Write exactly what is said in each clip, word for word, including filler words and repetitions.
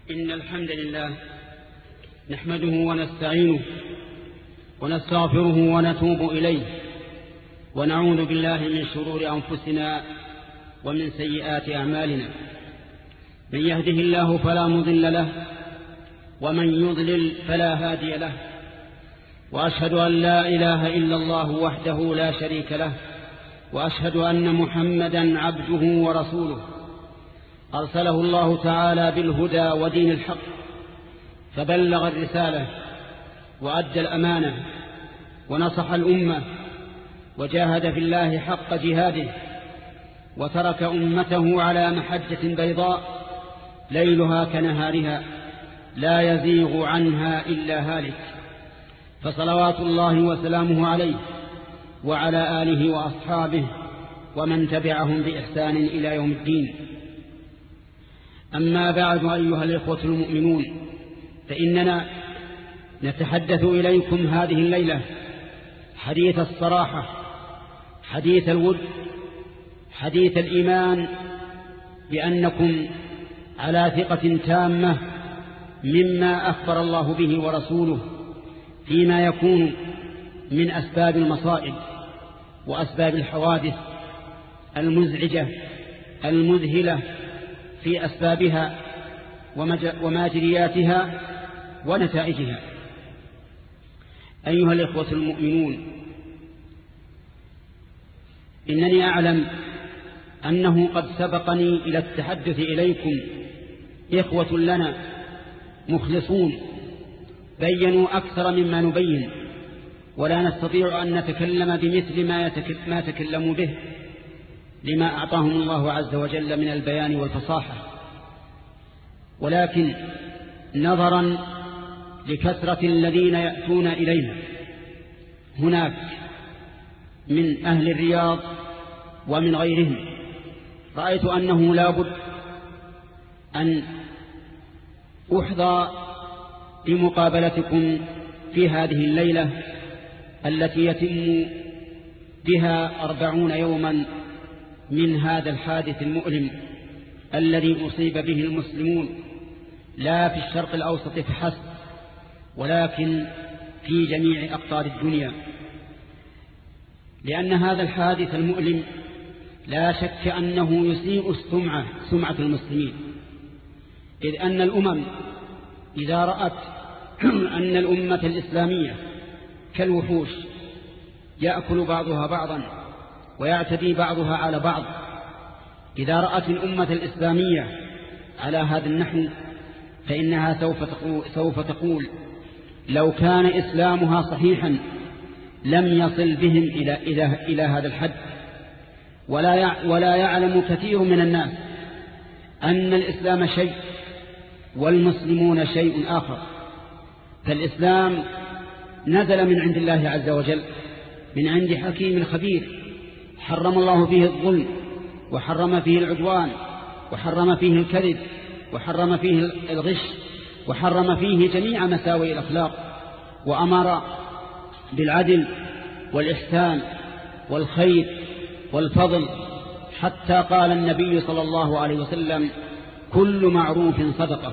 إن الحمد لله نحمده ونستعينه ونستغفره ونتوب إليه ونعوذ بالله من شرور أنفسنا ومن سيئات أعمالنا. من يهده الله فلا مضل له ومن يضلل فلا هادي له، وأشهد أن لا إله إلا الله وحده لا شريك له، وأشهد أن محمدا عبده ورسوله أرسله الله تعالى بالهدى ودين الحق، فبلغ الرسالة وأدى الأمانة ونصح الأمة وجاهد في الله حق جهاده، وترك أمته على محجة بيضاء ليلها كنهارها لا يزيغ عنها إلا هالك، فصلوات الله وسلامه عليه وعلى آله وأصحابه ومن تبعهم بإحسان إلى يوم الدين. أما بعد أيها الإخوة المؤمنون، فإننا نتحدث إليكم هذه الليلة حديث الصراحة، حديث الود، حديث الإيمان بأنكم على ثقة تامة مما أخبر الله به ورسوله فيما يكون من أسباب المصائب وأسباب الحوادث المزعجة المذهلة في أسبابها وماجرياتها ونتائجها. أيها الإخوة المؤمنون، إنني أعلم أنه قد سبقني إلى التحدث إليكم إخوة لنا مخلصون بيّنوا أكثر مما نبين، ولا نستطيع أن نتكلم بمثل ما تكلموا به لما أعطاهم الله عز وجل من البيان والفصاحة، ولكن نظرا لكثرة الذين يأتون إلينا هناك من أهل الرياض ومن غيرهم، رأيت أنه لا بد أن أحظى بمقابلتكم في هذه الليلة التي يتم بها أربعون يوما من هذا الحادث المؤلم الذي أصيب به المسلمون لا في الشرق الأوسط فحسب ولكن في جميع أقطار الدنيا، لأن هذا الحادث المؤلم لا شك أنه يسيء السمعة سمعة المسلمين، إذ أن الأمم إذا رأت أن الأمة الإسلامية كالوحوش يأكل بعضها بعضا ويعتدي بعضها على بعض، إذا رأت الأمة الإسلامية على هذا النحو فإنها سوف تقول, سوف تقول لو كان إسلامها صحيحا لم يصل بهم إلى, إلى, إلى هذا الحد. ولا, ولا يعلم كثير من الناس أن الإسلام شيء والمسلمون شيء آخر. فالإسلام نزل من عند الله عز وجل، من عند حكيم خبير، حرم الله فيه الظلم، وحرم فيه العدوان، وحرم فيه الكذب، وحرم فيه الغش، وحرم فيه جميع مساوئ الأخلاق، وأمر بالعدل والإحسان والخير والفضل، حتى قال النبي صلى الله عليه وسلم كل معروف صدقة.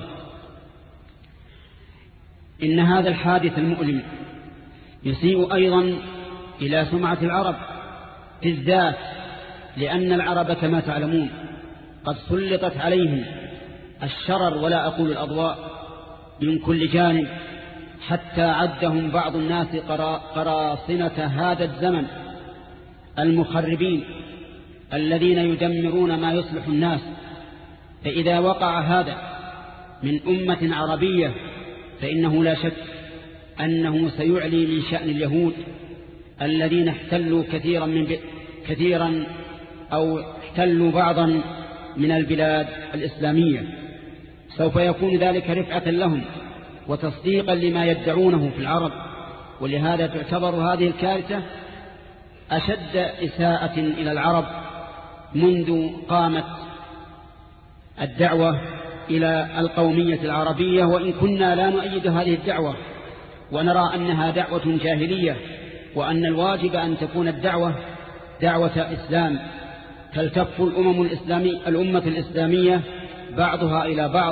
إن هذا الحادث المؤلم يسيء أيضا إلى سمعة العرب بالذات، لأن العرب كما تعلمون قد سلطت عليهم الشرر ولا أقول الأضواء من كل جانب، حتى عدهم بعض الناس قراصنة هذا الزمن المخربين الذين يدمرون ما يصلح الناس. فإذا وقع هذا من أمة عربية فإنه لا شك أنه سيعلي من شأن اليهود الذين احتلوا كثيرا من ب... كثيرا أو احتلوا بعضا من البلاد الإسلامية. سوف يكون ذلك رفعة لهم وتصديقا لما يدعونه في العرب، ولهذا تعتبر هذه الكارثة أشد إساءة إلى العرب منذ قامت الدعوة إلى القومية العربية، وإن كنا لا نؤيد هذه الدعوة ونرى أنها دعوة جاهلية، وأن الواجب أن تكون الدعوة دعوة إسلام، تلتف الأمم الإسلامية الأمة الإسلامية بعضها إلى بعض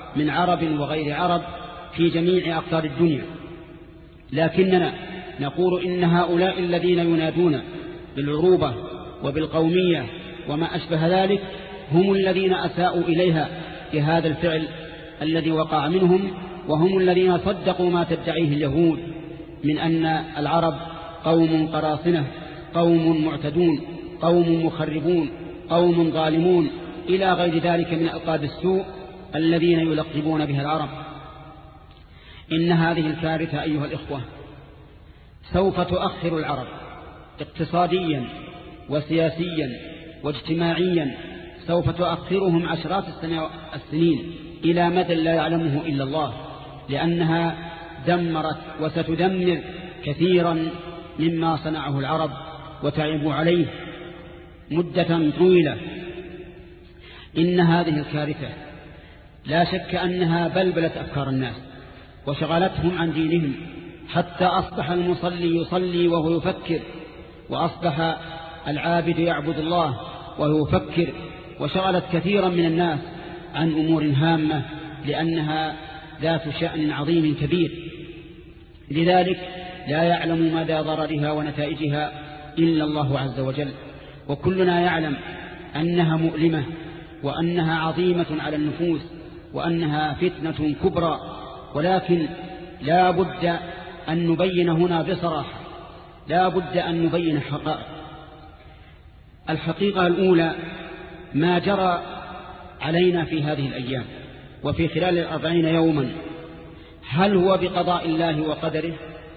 من عرب وغير عرب في جميع أقطار الدنيا، لكننا نقول إن هؤلاء الذين ينادون بالعروبة وبالقومية وما أشبه ذلك هم الذين أساءوا إليها بهذا الفعل الذي وقع منهم، وهم الذين صدقوا ما تدعيه اليهود من أن العرب قوم قراصنة، قوم معتدون، قوم مخربون، قوم ظالمون، إلى غير ذلك من ألقاب السوء الذين يلقبون بها العرب. إن هذه الكارثة أيها الإخوة سوف تؤخر العرب اقتصاديا وسياسيا واجتماعيا، سوف تؤخرهم عشرات السنين إلى مدى لا يعلمه إلا الله، لأنها دمرت وستدمر كثيرا مما صنعه العرب وتعبوا عليه مدة طويلة. إن هذه الكارثة لا شك أنها بلبلت أفكار الناس وشغلتهم عن دينهم، حتى أصبح المصلي يصلي وهو يفكر، وأصبح العابد يعبد الله وهو يفكر، وشغلت كثيرا من الناس عن أمور هامة لأنها ذات شأن عظيم كبير، لذلك لا يعلم مدى ضررها ونتائجها إلا الله عز وجل. وكلنا يعلم أنها مؤلمة وأنها عظيمة على النفوس وأنها فتنة كبرى، ولكن لا بد أن نبين هنا بصراحة، لا بد أن نبين حقائق. الحقيقة الأولى ما جرى علينا في هذه الأيام وفي خلال الأربعين يوما، هل هو بقضاء الله وقدره؟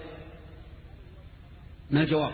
ما الجواب؟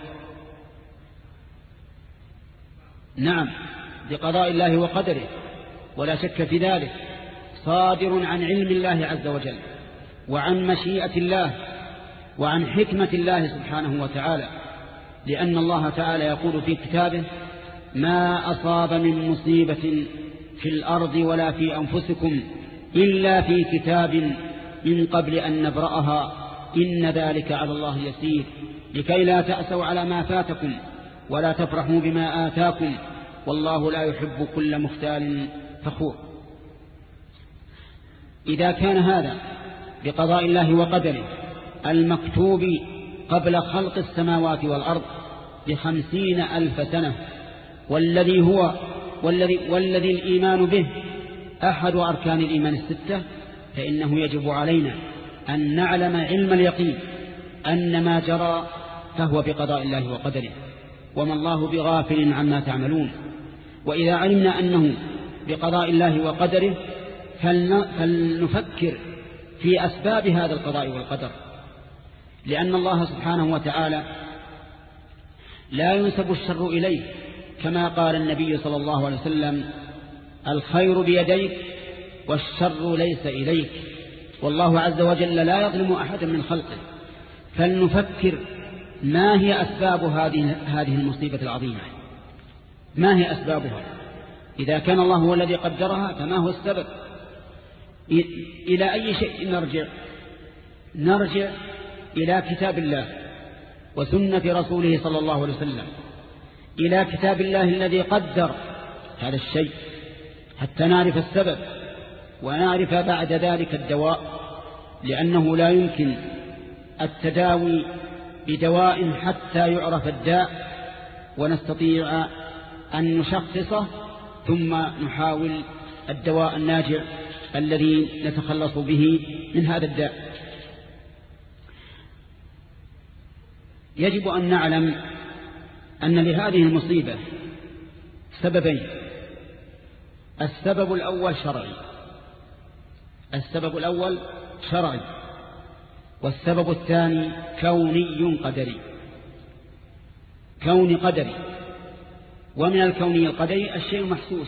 نعم، بقضاء الله وقدره، ولا شك في ذلك، صادر عن علم الله عز وجل وعن مشيئة الله وعن حكمة الله سبحانه وتعالى، لأن الله تعالى يقول في كتابه: ما أصاب من مصيبة في الأرض ولا في أنفسكم إلا في كتاب من قبل أن نبرأها إن ذلك على الله يسير، لكي لا تأسوا على ما فاتكم ولا تفرحوا بما آتاكم والله لا يحب كل مختال فخور. إذا كان هذا بقضاء الله وقدره المكتوب قبل خلق السماوات والأرض بخمسين ألف سنة، والذي هو والذي, والذي الإيمان به أحد أركان الإيمان الستة، فإنه يجب علينا أن نعلم علم اليقين أن ما جرى فهو بقضاء الله وقدره، وما الله بغافل عما تعملون. وإذا علمنا أنه بقضاء الله وقدره فلنفكر في أسباب هذا القضاء والقدر، لأن الله سبحانه وتعالى لا ينسب الشر إليه، كما قال النبي صلى الله عليه وسلم: الخير بيديك والشر ليس إليك، والله عز وجل لا يظلم أحدا من خلقه. فلنفكر ما هي أسباب هذه هذه المصيبة العظيمة، ما هي أسبابها؟ إذا كان الله هو الذي قدرها فما هو السبب؟ إلى أي شيء نرجع؟ نرجع إلى كتاب الله وسنة رسوله صلى الله عليه وسلم، إلى كتاب الله الذي قدر هذا الشيء حتى نعرف السبب ونعرف بعد ذلك الدواء، لأنه لا يمكن التداوي بدواء حتى يعرف الداء ونستطيع أن نشخصه ثم نحاول الدواء الناجع الذي نتخلص به من هذا الداء. يجب أن نعلم أن لهذه المصيبة سببين: السبب الأول شرعي السبب الأول شرعي والسبب الثاني كوني قدري كوني قدري ومن الكوني القدري الشيء المحسوس.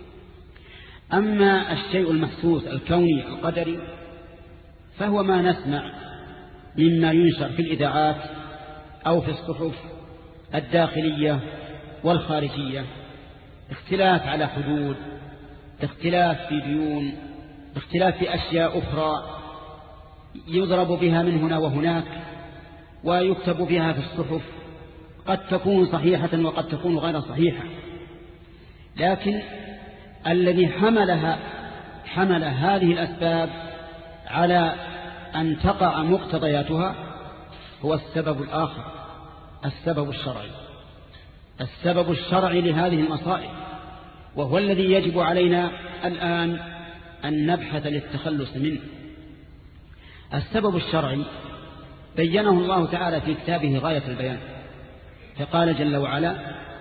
أما الشيء المحسوس الكوني القدري فهو ما نسمع مما ينشر في الإذاعات أو في الصحف الداخلية والخارجية، اختلاف على حدود، اختلاف في ديون، اختلاف في أشياء أخرى يضرب بها من هنا وهناك ويكتب بها في الصحف، قد تكون صحيحة وقد تكون غير صحيحة، لكن الذي حملها حمل هذه الأسباب على أن تقع مقتضياتها هو السبب الآخر، السبب الشرعي، السبب الشرعي لهذه المصائب، وهو الذي يجب علينا الآن أن نبحث للتخلص منه. السبب الشرعي بينه الله تعالى في كتابه غاية البيان، فقال جل وعلا: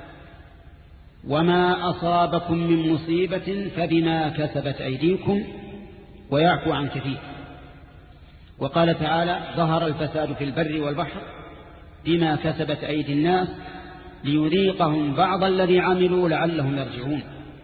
وما أصابكم من مصيبة فبما كسبت أيديكم ويعفو عن كثير. وقال تعالى: ظهر الفساد في البر والبحر بما كسبت أيدي الناس ليذيقهم بعض الذي عملوا لعلهم يرجعون.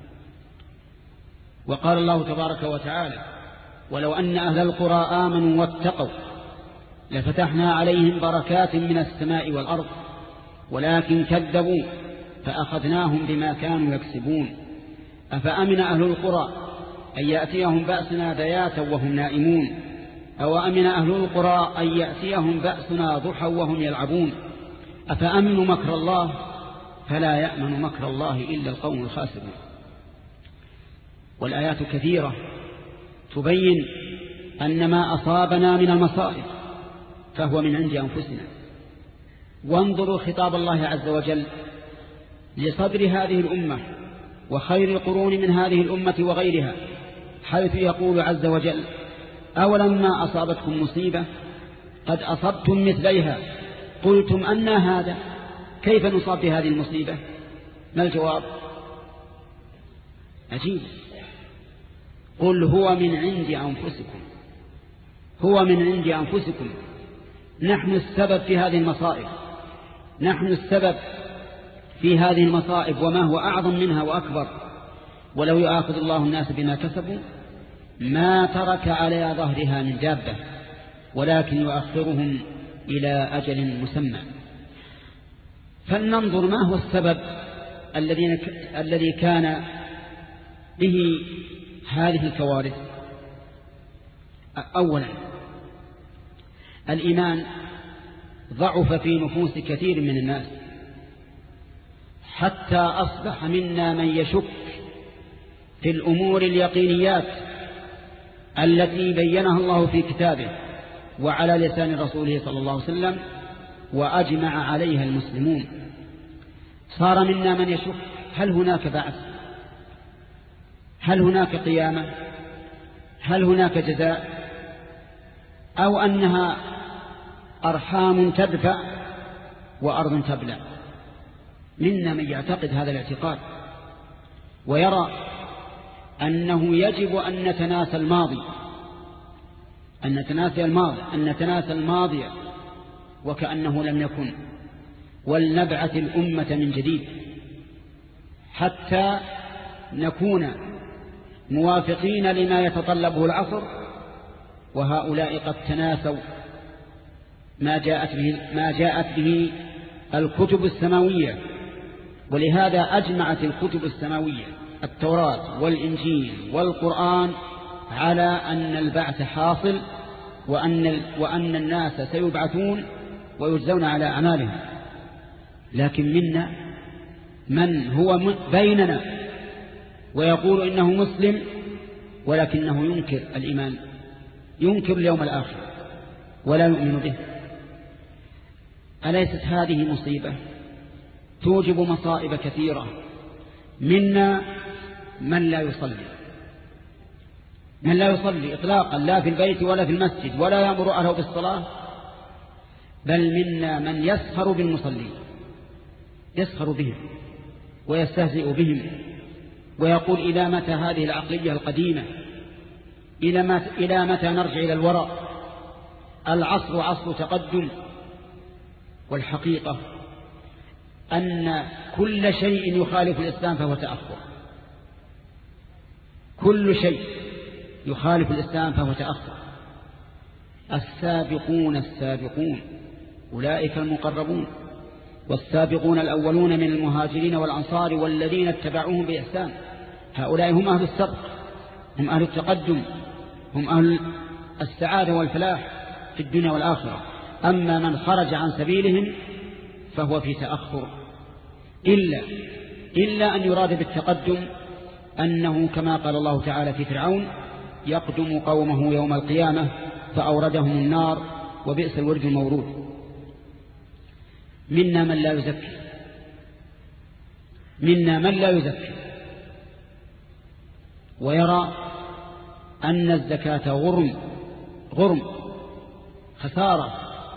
وقال الله تبارك وتعالى: ولو أن أهل القرى آمنوا واتقوا لفتحنا عليهم بركات من السماء والأرض ولكن كذبوا فأخذناهم بما كانوا يكسبون. أفأمن أهل القرى أن يأتيهم بأسنا بياتا وهم نائمون أو أمن أهل القرى أن يأتيهم بأسنا ضحى وهم يلعبون أفأمنوا مكر الله فلا يأمن مكر الله إلا القوم الخاسرون. والآيات كثيرة تبين أن ما أصابنا من المصائب فهو من عند أنفسنا. وانظروا خطاب الله عز وجل لصدر هذه الأمة وخير القرون من هذه الأمة وغيرها، حيث يقول عز وجل: أولما أصابتكم مصيبة قد أصبتم مثليها قلتم أن هذا، كيف نصاب بهذه المصيبة؟ ما الجواب؟ عجيب. قل هو من عند أنفسكم، هو من عند أنفسكم. نحن السبب في هذه المصائب، نحن السبب في هذه المصائب وما هو أعظم منها وأكبر. ولو يؤاخذ الله الناس بما كسبوا ما ترك على ظهرها من دابة ولكن يؤخرهم إلى أجل مسمى. فلننظر ما هو السبب الذي كان به هذه الكوارث. أولا، الإيمان ضعف في نفوس كثير من الناس حتى أصبح منا من يشك في الأمور اليقينيات التي بينها الله في كتابه وعلى لسان رسوله صلى الله عليه وسلم وأجمع عليها المسلمون. صار منا من يشك: هل هناك بعث؟ هل هناك قيامة؟ هل هناك جزاء؟ أو أنها أرحام تدفع وأرض تبلع؟ منا من يعتقد هذا الاعتقاد ويرى أنه يجب أن نتناسى الماضي، أن نتناسى الماضي أن نتناسى الماضي وكأنه لم يكن، ولنبعث الأمة من جديد حتى نكون موافقين لما يتطلبه العصر. وهؤلاء قد تناسوا ما جاءت به, ما جاءت به الكتب السماوية. ولهذا أجمعت الكتب السماوية التوراة والإنجيل والقرآن على أن البعث حاصل وأن, وأن الناس سيبعثون ويجزون على أعمالهم. لكن منا من هو بيننا ويقول إنه مسلم ولكنه ينكر الإيمان، ينكر اليوم الآخر ولا يؤمن به. أليست هذه مصيبة توجب مصائب كثيرة؟ منا من لا يصلي، من لا يصلي إطلاقا، لا في البيت ولا في المسجد، ولا يأمر أهله بالصلاة، بل منا من يسخر بالمصلين، يسخر بهم ويستهزئ بهم ويقول: إلى متى هذه العقلية القديمة؟ إلى متى نرجع إلى الوراء؟ العصر عصر تقدم. والحقيقة أن كل شيء يخالف الإسلام فهو تأخر، كل شيء يخالف الإسلام فهو تأخر. السابقون السابقون أولئك المقربون، والسابقون الأولون من المهاجرين والأنصار والذين اتبعوهم بإحسان، هؤلاء هم أهل السبق، هم أهل التقدم، هم أهل السعادة والفلاح في الدنيا والآخرة. أما من خرج عن سبيلهم فهو في تأخر، إلا, إلا أن يراد بالتقدم أنه كما قال الله تعالى في فرعون: يقدم قومه يوم القيامة فأوردهم النار وبئس الورد المورود. منا من لا يزكي منا من لا يزكي ويرى أن الزكاة غرم غرم خسارة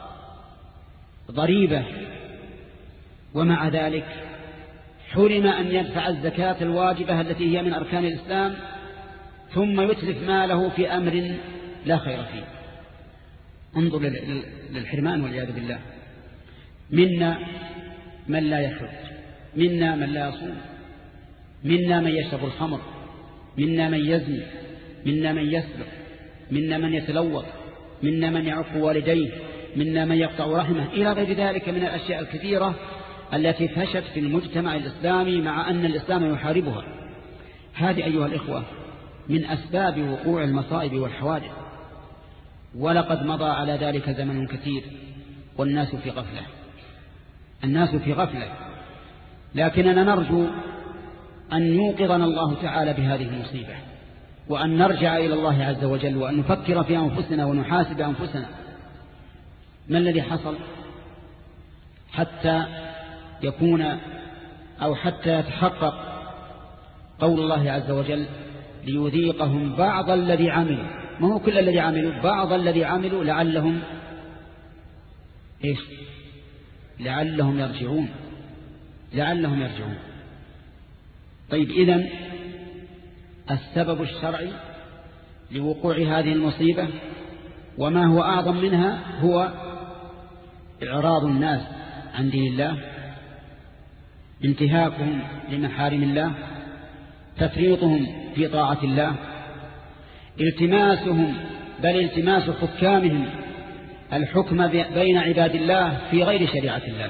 ضريبة، ومع ذلك حرم أن يدفع الزكاة الواجبة التي هي من أركان الإسلام، ثم يتلف ماله في أمر لا خير فيه. انظر للحرمان والعياذ بالله. منا من لا يحج، منا من لا يصوم، منا من يشرب الخمر، منا من يزني، منا من يسرق، منا من يتلوث، منا من يعق والديه، منا من يقطع رحمه، إلى غير ذلك من الأشياء الكثيرة التي فشت في المجتمع الإسلامي مع أن الإسلام يحاربها. هذه أيها الإخوة من أسباب وقوع المصائب والحوادث، ولقد مضى على ذلك زمن كثير والناس في غفلة الناس في غفلة لكننا نرجو أن يوقظنا الله تعالى بهذه المصيبة، وأن نرجع إلى الله عز وجل، وأن نفكر في أنفسنا ونحاسب أنفسنا. ما الذي حصل حتى يكون أو حتى يتحقق قول الله عز وجل ليذيقهم بعض الذي عملوا؟ ما هو كل الذي عملوا، بعض الذي عملوا لعلهم إيش لعلهم يرجعون لعلهم يرجعون طيب، إذن السبب الشرعي لوقوع هذه المصيبة وما هو أعظم منها هو إعراض الناس عن دين الله، انتهاكهم لمحارم الله، تفريطهم في طاعة الله، التماسهم بل التماس حكامهم الحكم بين عباد الله في غير شريعة الله،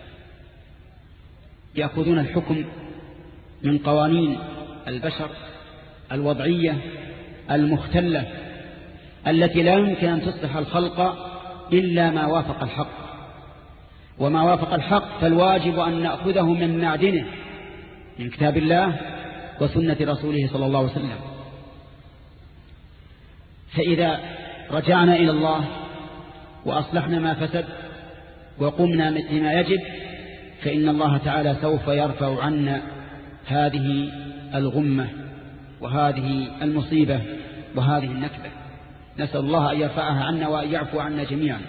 يأخذون الحكم من قوانين البشر الوضعية المختلة التي لا يمكن أن تصلح الخلق إلا ما وافق الحق، وما وافق الحق فالواجب أن نأخذه من معدنه من كتاب الله وسنة رسوله صلى الله عليه وسلم. فإذا رجعنا إلى الله وأصلحنا ما فسد وقمنا بما يجب فإن الله تعالى سوف يرفع عنا هذه الغمة وهذه المصيبة وهذه النكبة. نسأل الله أن يرفعها عنا وأن يعفو عنا جميعا.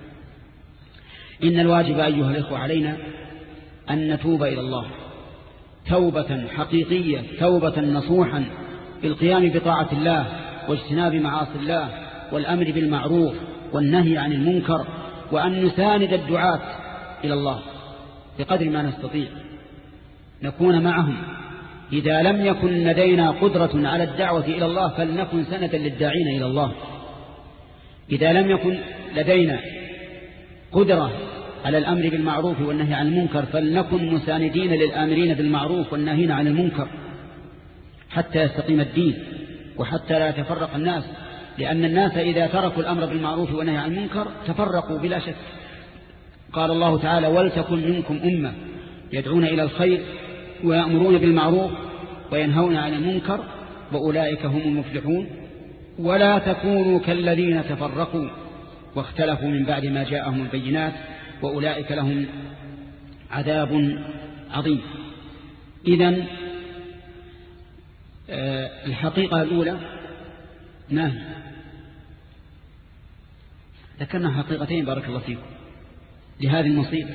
إن الواجب أيها الإخوة علينا أن نتوب إلى الله توبة حقيقية، توبة نصوحا بالقيام بطاعة الله واجتناب معاصي الله والأمر بالمعروف والنهي عن المنكر، وأن نساند الدعاة إلى الله بقدر ما نستطيع، نكون معهم. إذا لم يكن لدينا قدرة على الدعوة إلى الله فلنكن سندا للداعين إلى الله. إذا لم يكن لدينا قدرة على الأمر بالمعروف والنهي عن المنكر فلنكن مساندين للآمرين بالمعروف والناهين عن المنكر حتى يستقيم الدين وحتى لا يتفرق الناس، لأن الناس إذا تركوا الأمر بالمعروف والنهي عن المنكر تفرقوا بلا شك. قال الله تعالى: ولتكن منكم أمة يدعون إلى الخير ويأمرون بالمعروف وينهون عن المنكر وأولئك هم المفلحون. ولا تكونوا كالذين تفرقوا واختلفوا من بعد ما جاءهم البينات وأولئك لهم عذاب عظيم. إذن الحقيقة الأولى ما هي؟ ذكرنا حقيقتين بارك الله فيكم لهذه المصيبة.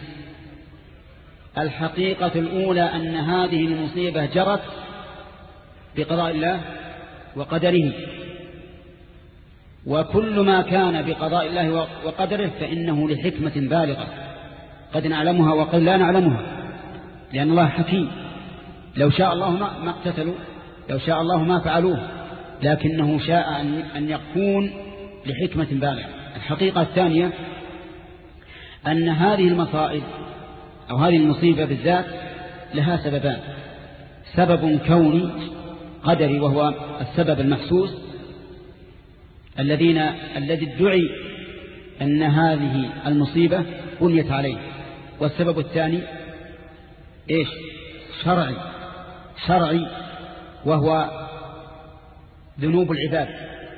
الحقيقة الأولى أن هذه المصيبة جرت بقضاء الله وقدره، وكل ما كان بقضاء الله وقدره فإنه لحكمة بالغة قد نعلمها وقد لا نعلمها، لأن الله حكيم. لو شاء الله ما اقتتلوا، لو شاء الله ما فعلوه، لكنه شاء أن يكون لحكمة بالغة. الحقيقة الثانية أن هذه المصائب أو هذه المصيبة بالذات لها سببان: سبب كوني قدري وهو السبب المحسوس الذين الذي ادعي أن هذه المصيبة بنيت عليه، والسبب الثاني إيش؟ شرعي شرعي وهو ذنوب العباد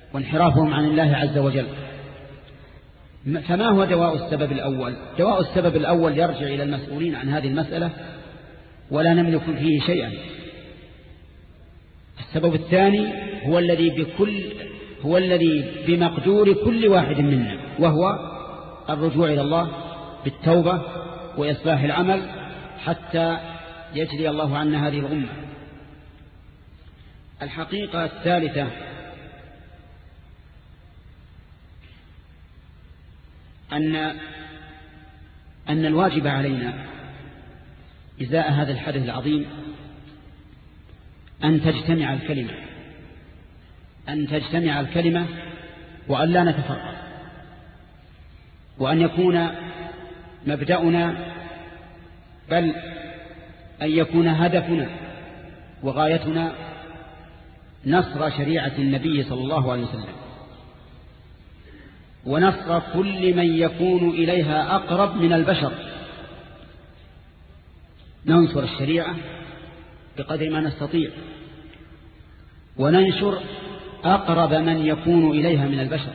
وانحرافهم عن الله عز وجل. فما هو دواء السبب الأول؟ دواء السبب الأول يرجع إلى المسؤولين عن هذه المسألة ولا نملك فيه شيئا. السبب الثاني هو الذي بكل هو الذي بمقدور كل واحد منا، وهو الرجوع إلى الله بالتوبة وإصلاح العمل حتى يجري الله عنا هذه الأمة. الحقيقة الثالثة أن أن الواجب علينا إزاء هذا الحدث العظيم أن تجتمع الكلمة أن تجتمع الكلمة وأن لا نتفرق، وأن يكون مبدأنا بل أن يكون هدفنا وغايتنا نصر شريعة النبي صلى الله عليه وسلم، ونصر كل من يكون إليها أقرب من البشر. ننصر الشريعة بقدر ما نستطيع، وننشر أقرب من يكون إليها من البشر،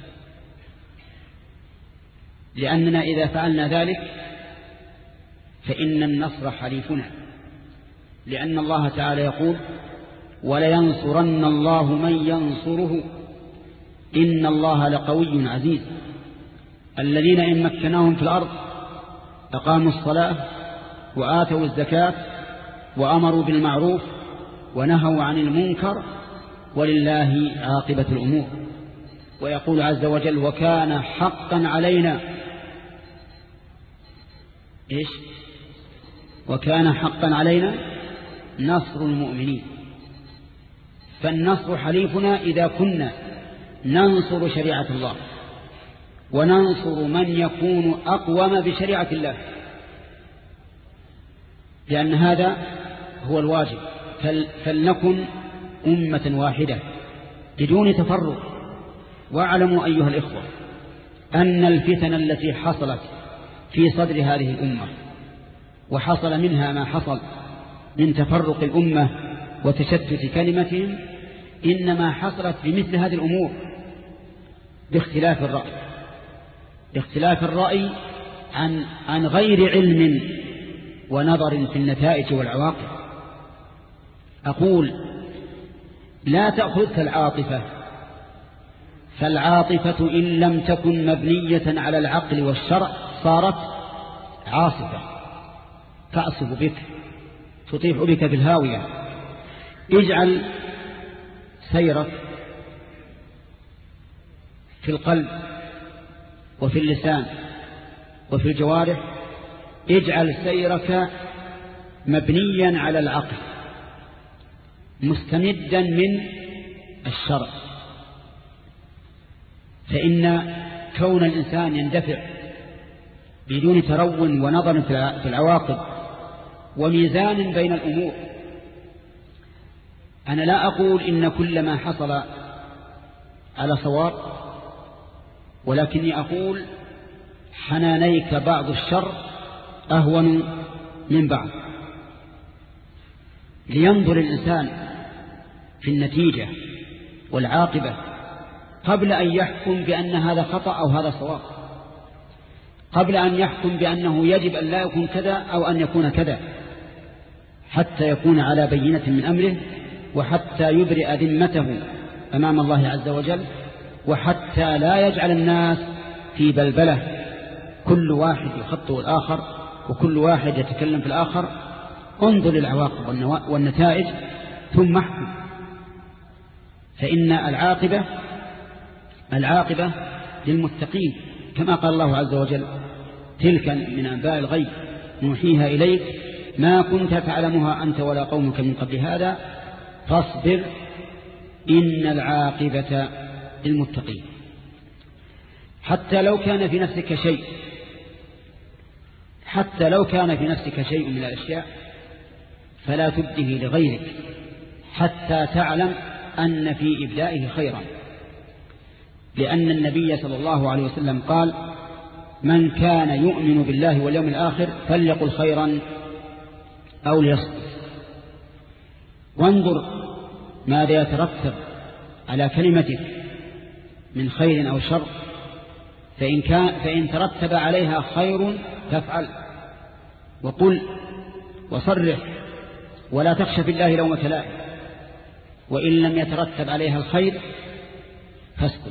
لأننا إذا فعلنا ذلك فإن النصر حليفنا، لأن الله تعالى يقول: ولينصرن الله من ينصره إن الله لقوي عزيز. الذين إن مكناهم في الأرض أقاموا الصلاة وآتوا الزكاة وأمروا بالمعروف ونهوا عن المنكر ولله عاقبة الأمور. ويقول عز وجل: وكان حقا علينا إيش؟ وكان حقا علينا نصر المؤمنين. فالنصر حليفنا إذا كنا ننصر شريعة الله وننصر من يكون أقوم بشريعة الله، لأن هذا هو الواجب. فلنكن أمة واحدة بدون تفرق. واعلموا أيها الإخوة أن الفتن التي حصلت في صدر هذه الأمة وحصل منها ما حصل من تفرق الأمة وتشتت كلمتهم إنما حصلت بمثل هذه الأمور، باختلاف الرأي باختلاف الرأي عن عن غير علم ونظر في النتائج والعواقب. أقول: لا تأخذك العاطفة، فالعاطفة إن لم تكن مبنية على العقل والشرع صارت عاصفة تعصف بك، تطيح بك في الهاوية. اجعل سيرك في القلب وفي اللسان وفي الجوارح، اجعل سيرك مبنيا على العقل مستمدا من الشرع، فإن كون الإنسان يندفع بدون ترون ونظر في العواقب وميزان بين الأمور. أنا لا أقول إن كل ما حصل على صواب، ولكني أقول حنانيك بعض الشر أهون من بعض، لينظر الإنسان في النتيجة والعاقبة قبل أن يحكم بأن هذا خطأ أو هذا صواب، قبل أن يحكم بأنه يجب أن لا يكون كذا أو أن يكون كذا، حتى يكون على بينة من أمره، وحتى يبرئ ذمته أمام الله عز وجل، وحتى لا يجعل الناس في بلبلة كل واحد يخطئ الآخر وكل واحد يتكلم في الآخر. انظر للعواقب والنتائج ثم احكم، فإن العاقبة العاقبة للمتقين، كما قال الله عز وجل: تلك من أنباء الغيب نوحيها إليك ما كنت تعلمها أنت ولا قومك من قبل هذا فاصبر إن العاقبة للمتقين. حتى لو كان في نفسك شيء حتى لو كان في نفسك شيء من الأشياء فلا تبده لغيرك حتى تعلم أن في إبدائه خيرا، لأن النبي صلى الله عليه وسلم قال: من كان يؤمن بالله واليوم الآخر فليقل خيرا أو ليصمت. وانظر ماذا يترتب على كلمتك من خير أو شر، فإن, كان فإن ترتب عليها خير فافعل وقل وصرح ولا تخشى في الله لومة لائم، وإن لم يترتب عليها الخير فاسكت.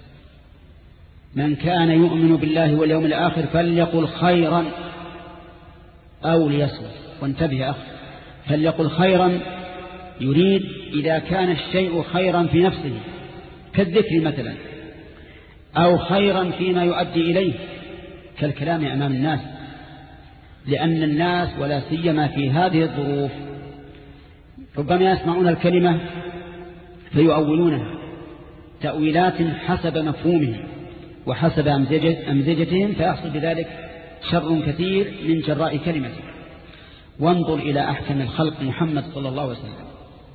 من كان يؤمن بالله واليوم الآخر فليقل خيرا أو ليصمت. وانتبه يا أخي، فليقل خيرا يريد إذا كان الشيء خيرا في نفسه كالذكر مثلا، أو خيرا فيما يؤدي إليه كالكلام أمام الناس، لأن الناس ولا سيما في هذه الظروف ربما يسمعون الكلمة فيؤولونها تأويلات حسب مفهومهم وحسب أمزجتهم، فيحصل بذلك شر كثير من جراء كلمته. وانظر إلى أحكم الخلق محمد صلى الله عليه وسلم،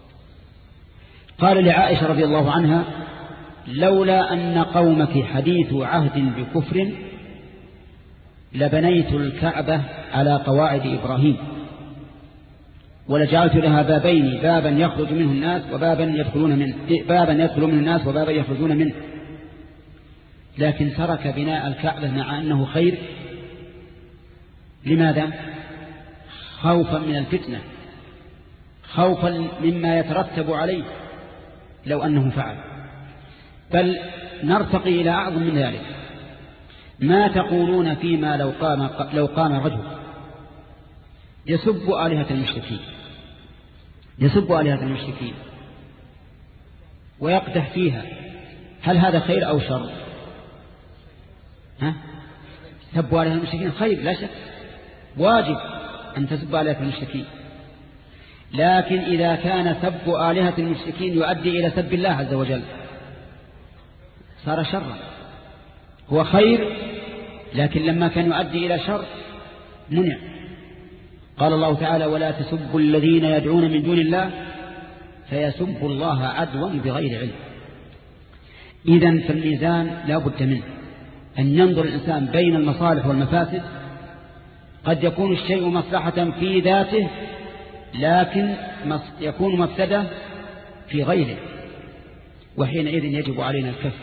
قال لعائشة رضي الله عنها: لولا أن قومك حديث عهد بكفر لبنيت الكعبة على قواعد إبراهيم ولجعلت لها بابين، بابا يخرج منه الناس وبابا يدخلون منه، بابا يدخل منه الناس وبابا يخرجون منه. لكن ترك بناء الكعبة مع أنه خير. لماذا؟ خوفا من الفتنة، خوفا مما يترتب عليه لو أنه فعل. بل نرتقي إلى أعظم من ذلك. ما تقولون فيما لو قام, لو قام رجل يسب آلهة المشركين يسب آلهة المشركين ويقدح فيها، هل هذا خير أو شر؟ ها؟ سب آلهة المشركين خير لا شك، واجب أن تسب آلهة المشركين، لكن إذا كان سب آلهة المشركين يؤدي إلى سب الله عز وجل صار شرا. هو خير لكن لما كان يؤدي إلى شر منع. قال الله تعالى: ولا تسبوا الذين يدعون من دون الله فيسبوا الله عدوا بغير علم. إذن فالميزان لا بد منه، أن ينظر الإنسان بين المصالح والمفاسد. قد يكون الشيء مصلحة في ذاته لكن يكون مفسدة في غيره، وحينئذ يجب علينا الكف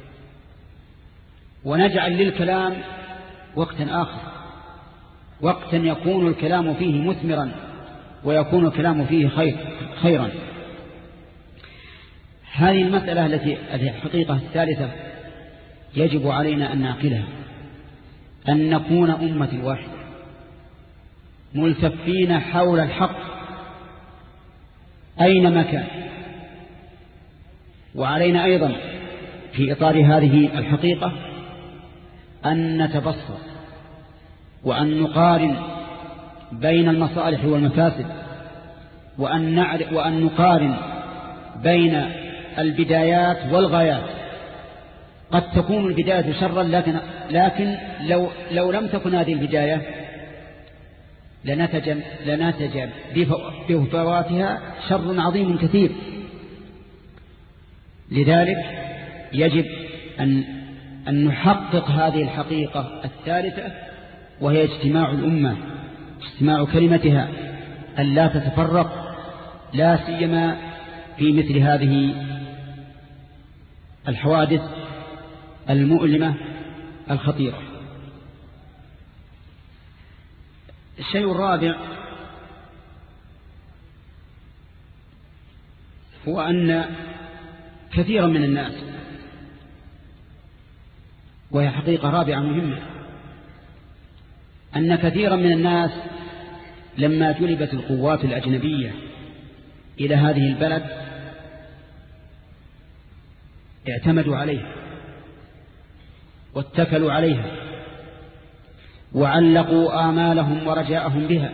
ونجعل للكلام وقتا آخر، وقتا يكون الكلام فيه مثمرا ويكون الكلام فيه خير خيرا. هذه المسألة التي الحقيقة الثالثة يجب علينا أن نعقلها، أن نكون أمة واحدة ملتفين حول الحق أينما كان. وعلينا أيضا في إطار هذه الحقيقة أن نتبصر وأن نقارن بين المصالح والمفاسد، وأن نعرف وأن نقارن بين البدايات والغايات. قد تكون البداية شرا، لكن لكن لو لو لم تكن هذه البداية لنتج لنتج بفواتها شر عظيم كثير. لذلك يجب أن أن نحقق هذه الحقيقة الثالثة، وهي اجتماع الأمة، اجتماع كلمتها، أن لا تتفرق، لا سيما في مثل هذه الحوادث المؤلمة الخطيرة. الشيء الرابع هو أن كثيرا من الناس، وهي حقيقة رابعة مهمة، أن كثيرا من الناس لما جلبت القوات الأجنبية إلى هذه البلد اعتمدوا عليها واتكلوا عليها وعلقوا آمالهم ورجاءهم بها،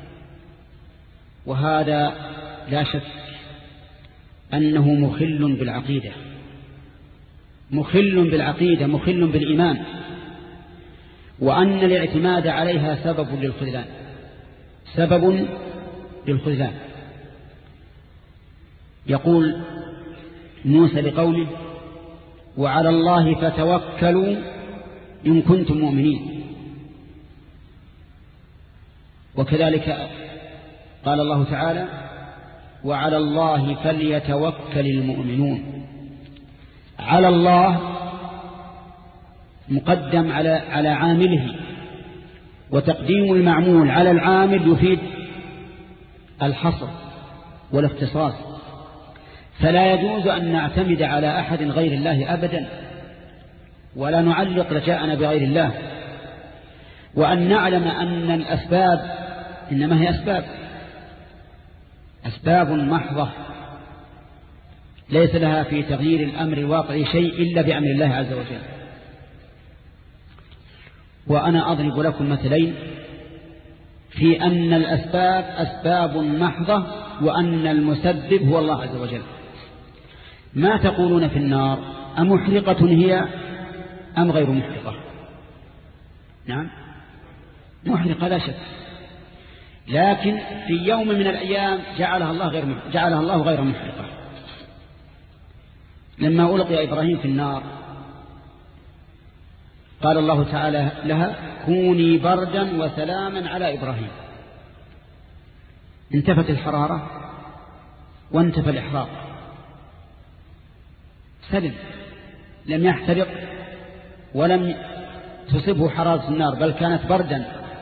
وهذا لا شك أنه مخل بالعقيدة، مخل بالعقيدة مخل بالإيمان، وأن الاعتماد عليها سبب للخذلان سبب للخذلان. يقول موسى لقومه: وعلى الله فتوكلوا إن كنتم مؤمنين. وكذلك قال الله تعالى: وعلى الله فليتوكل المؤمنون. على الله مقدم على على عامله، وتقديم المعمول على العامل يفيد الحصر والاختصاص، فلا يجوز أن نعتمد على أحد غير الله أبدا، ولا نعلق رجاءنا بغير الله، وأن نعلم أن الأسباب إنما هي أسباب أسباب محضة ليس لها في تغيير الأمر الواقعي شيء إلا بأمر الله عز وجل. وأنا أضرب لكم مثلين في أن الأسباب أسباب محضة وأن المسبب هو الله عز وجل. ما تقولون في النار؟ أمحرقة هي أم غير محرقة؟ نعم محرقة لا شك، لكن في يوم من الأيام جعلها الله غير جعلها الله غير محرقة. لما ألقي إبراهيم في النار قال الله تعالى لها كوني بردا وسلاما على إبراهيم، انتفت الحرارة وانتفى الإحراق، سلم، لم يحترق ولم تصبه حرارة النار، بل كانت بردا.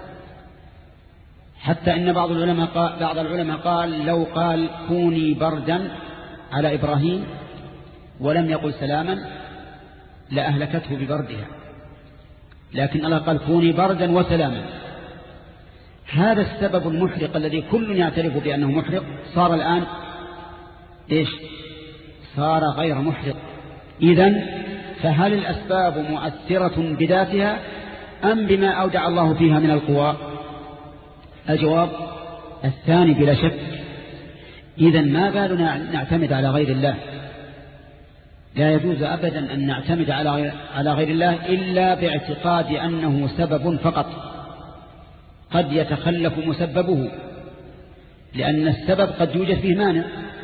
حتى إن بعض العلماء قال, بعض العلماء قال لو قال كوني بردا على إبراهيم ولم يقل سلاما لأهلكته ببردها، لكن الله قال كوني بردا وسلاما. هذا السبب المحرق الذي كل يعترف بأنه محرق صار الآن إيش؟ صار غير محرق. إذن فهل الأسباب مؤثرة بذاتها أم بما أودع الله فيها من القوى؟ الجواب الثاني بلا شك. إذن ما بالنا نعتمد على غير الله؟ لا يجوز أبدا أن نعتمد على على غير الله إلا باعتقاد أنه سبب فقط، قد يتخلف مسببه، لأن السبب قد يوجد فيه مانع.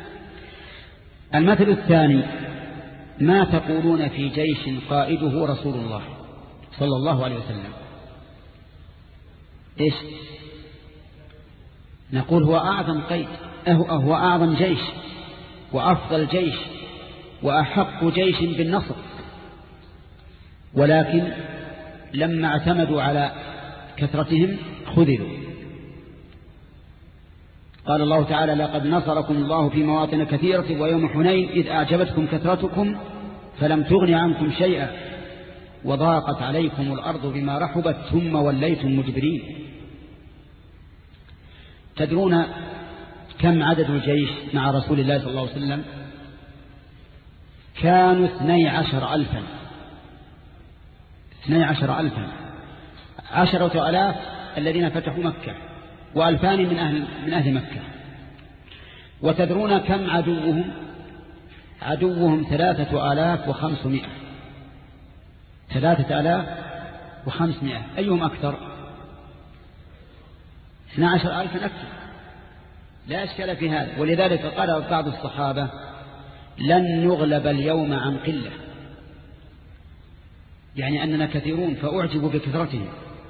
المثل الثاني ما تقولون في جيش قائده رسول الله صلى الله عليه وسلم؟ إيش نقول؟ هو أعظم قيد، هو أعظم جيش وأفضل جيش وأحق جيش بالنصر، ولكن لما اعتمدوا على كثرتهم خذلوا. قال الله تعالى لقد نصركم الله في مواطن كثيرة ويوم حنين إذ أعجبتكم كثرتكم فلم تغن عنكم شيئا وضاقت عليكم الأرض بما رحبت ثم وليتم مجبرين. تدرون كم عدد الجيش مع رسول الله صلى الله عليه وسلم؟ كانوا اثني عشر ألفا اثني عشر ألفا عشرة ألاف الذين فتحوا مكة وألفان من أهل, من أهل مكة. وتدرون كم عدوهم؟ عدوهم ثلاثة آلاف وخمسمائة ثلاثة آلاف وخمسمائة. أيهم أكثر؟ اثني عشر ألفا أكثر، لا أشكال في هذا. ولذلك قال بعض الصحابة لن نغلب اليوم عن قلة، يعني أننا كثيرون فأعجبوا بكثرتهم.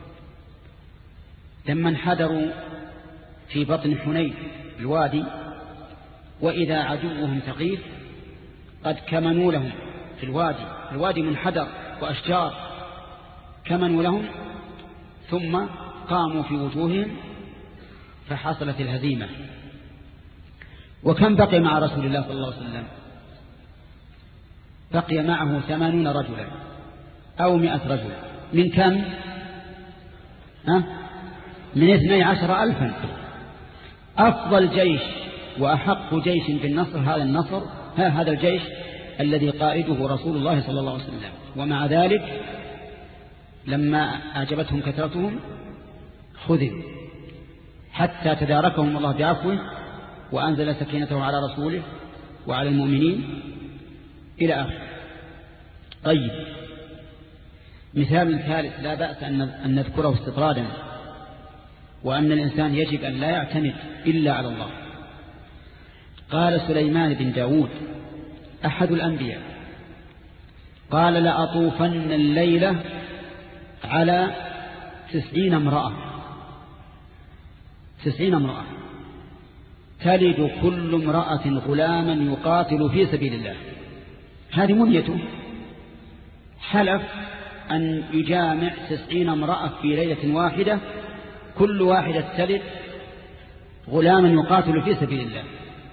لما انحدروا في بطن حنين الوادي وإذا عدوهم ثقيف قد كمنوا لهم في الوادي، الوادي منحدر وأشجار، كمنوا لهم ثم قاموا في وجوههم فحصلت الهزيمة. وكم بقي مع رسول الله صلى الله عليه وسلم؟ بقي معه ثمانون رجلا أو مئة رجل. من كم؟ ها؟ من اثني عشر ألفا. أفضل جيش وأحق جيش بالنصر هذا النصر ها هذا الجيش الذي قائده رسول الله صلى الله عليه وسلم. ومع ذلك لما أعجبتهم كثرتهم خذلوا حتى تداركهم الله بعفوه وأنزل سكينته على رسوله وعلى المؤمنين إلى آخر. طيب، مثال ثالث لا بأس أن نذكره استطرادا، وأن الإنسان يجب أن لا يعتمد إلا على الله. قال سليمان بن داود أحد الأنبياء قال لأطوفن الليلة على تسعين امرأة تسعين امرأة تلد كل امرأة غلاما يقاتل في سبيل الله. هذه منيته، حلف أن يجامع تسعين امرأة في ليلة واحدة كل واحدة تلد غلاما يقاتل في سبيل الله،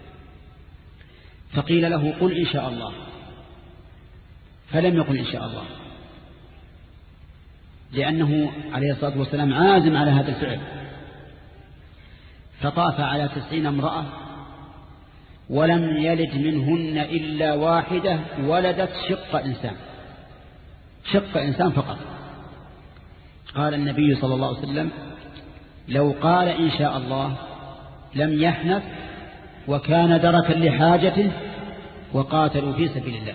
فقيل له قل إن شاء الله، فلم يقل إن شاء الله، لأنه عليه الصلاة والسلام عازم على هذا الفعل. فطاف على تسعين امرأة ولم يلد منهن إلا واحدة ولدت شق إنسان، شق إنسان فقط. قال النبي صلى الله عليه وسلم لو قال إن شاء الله لم يحنث وكان دركا لحاجته وقاتلوا في سبيل الله.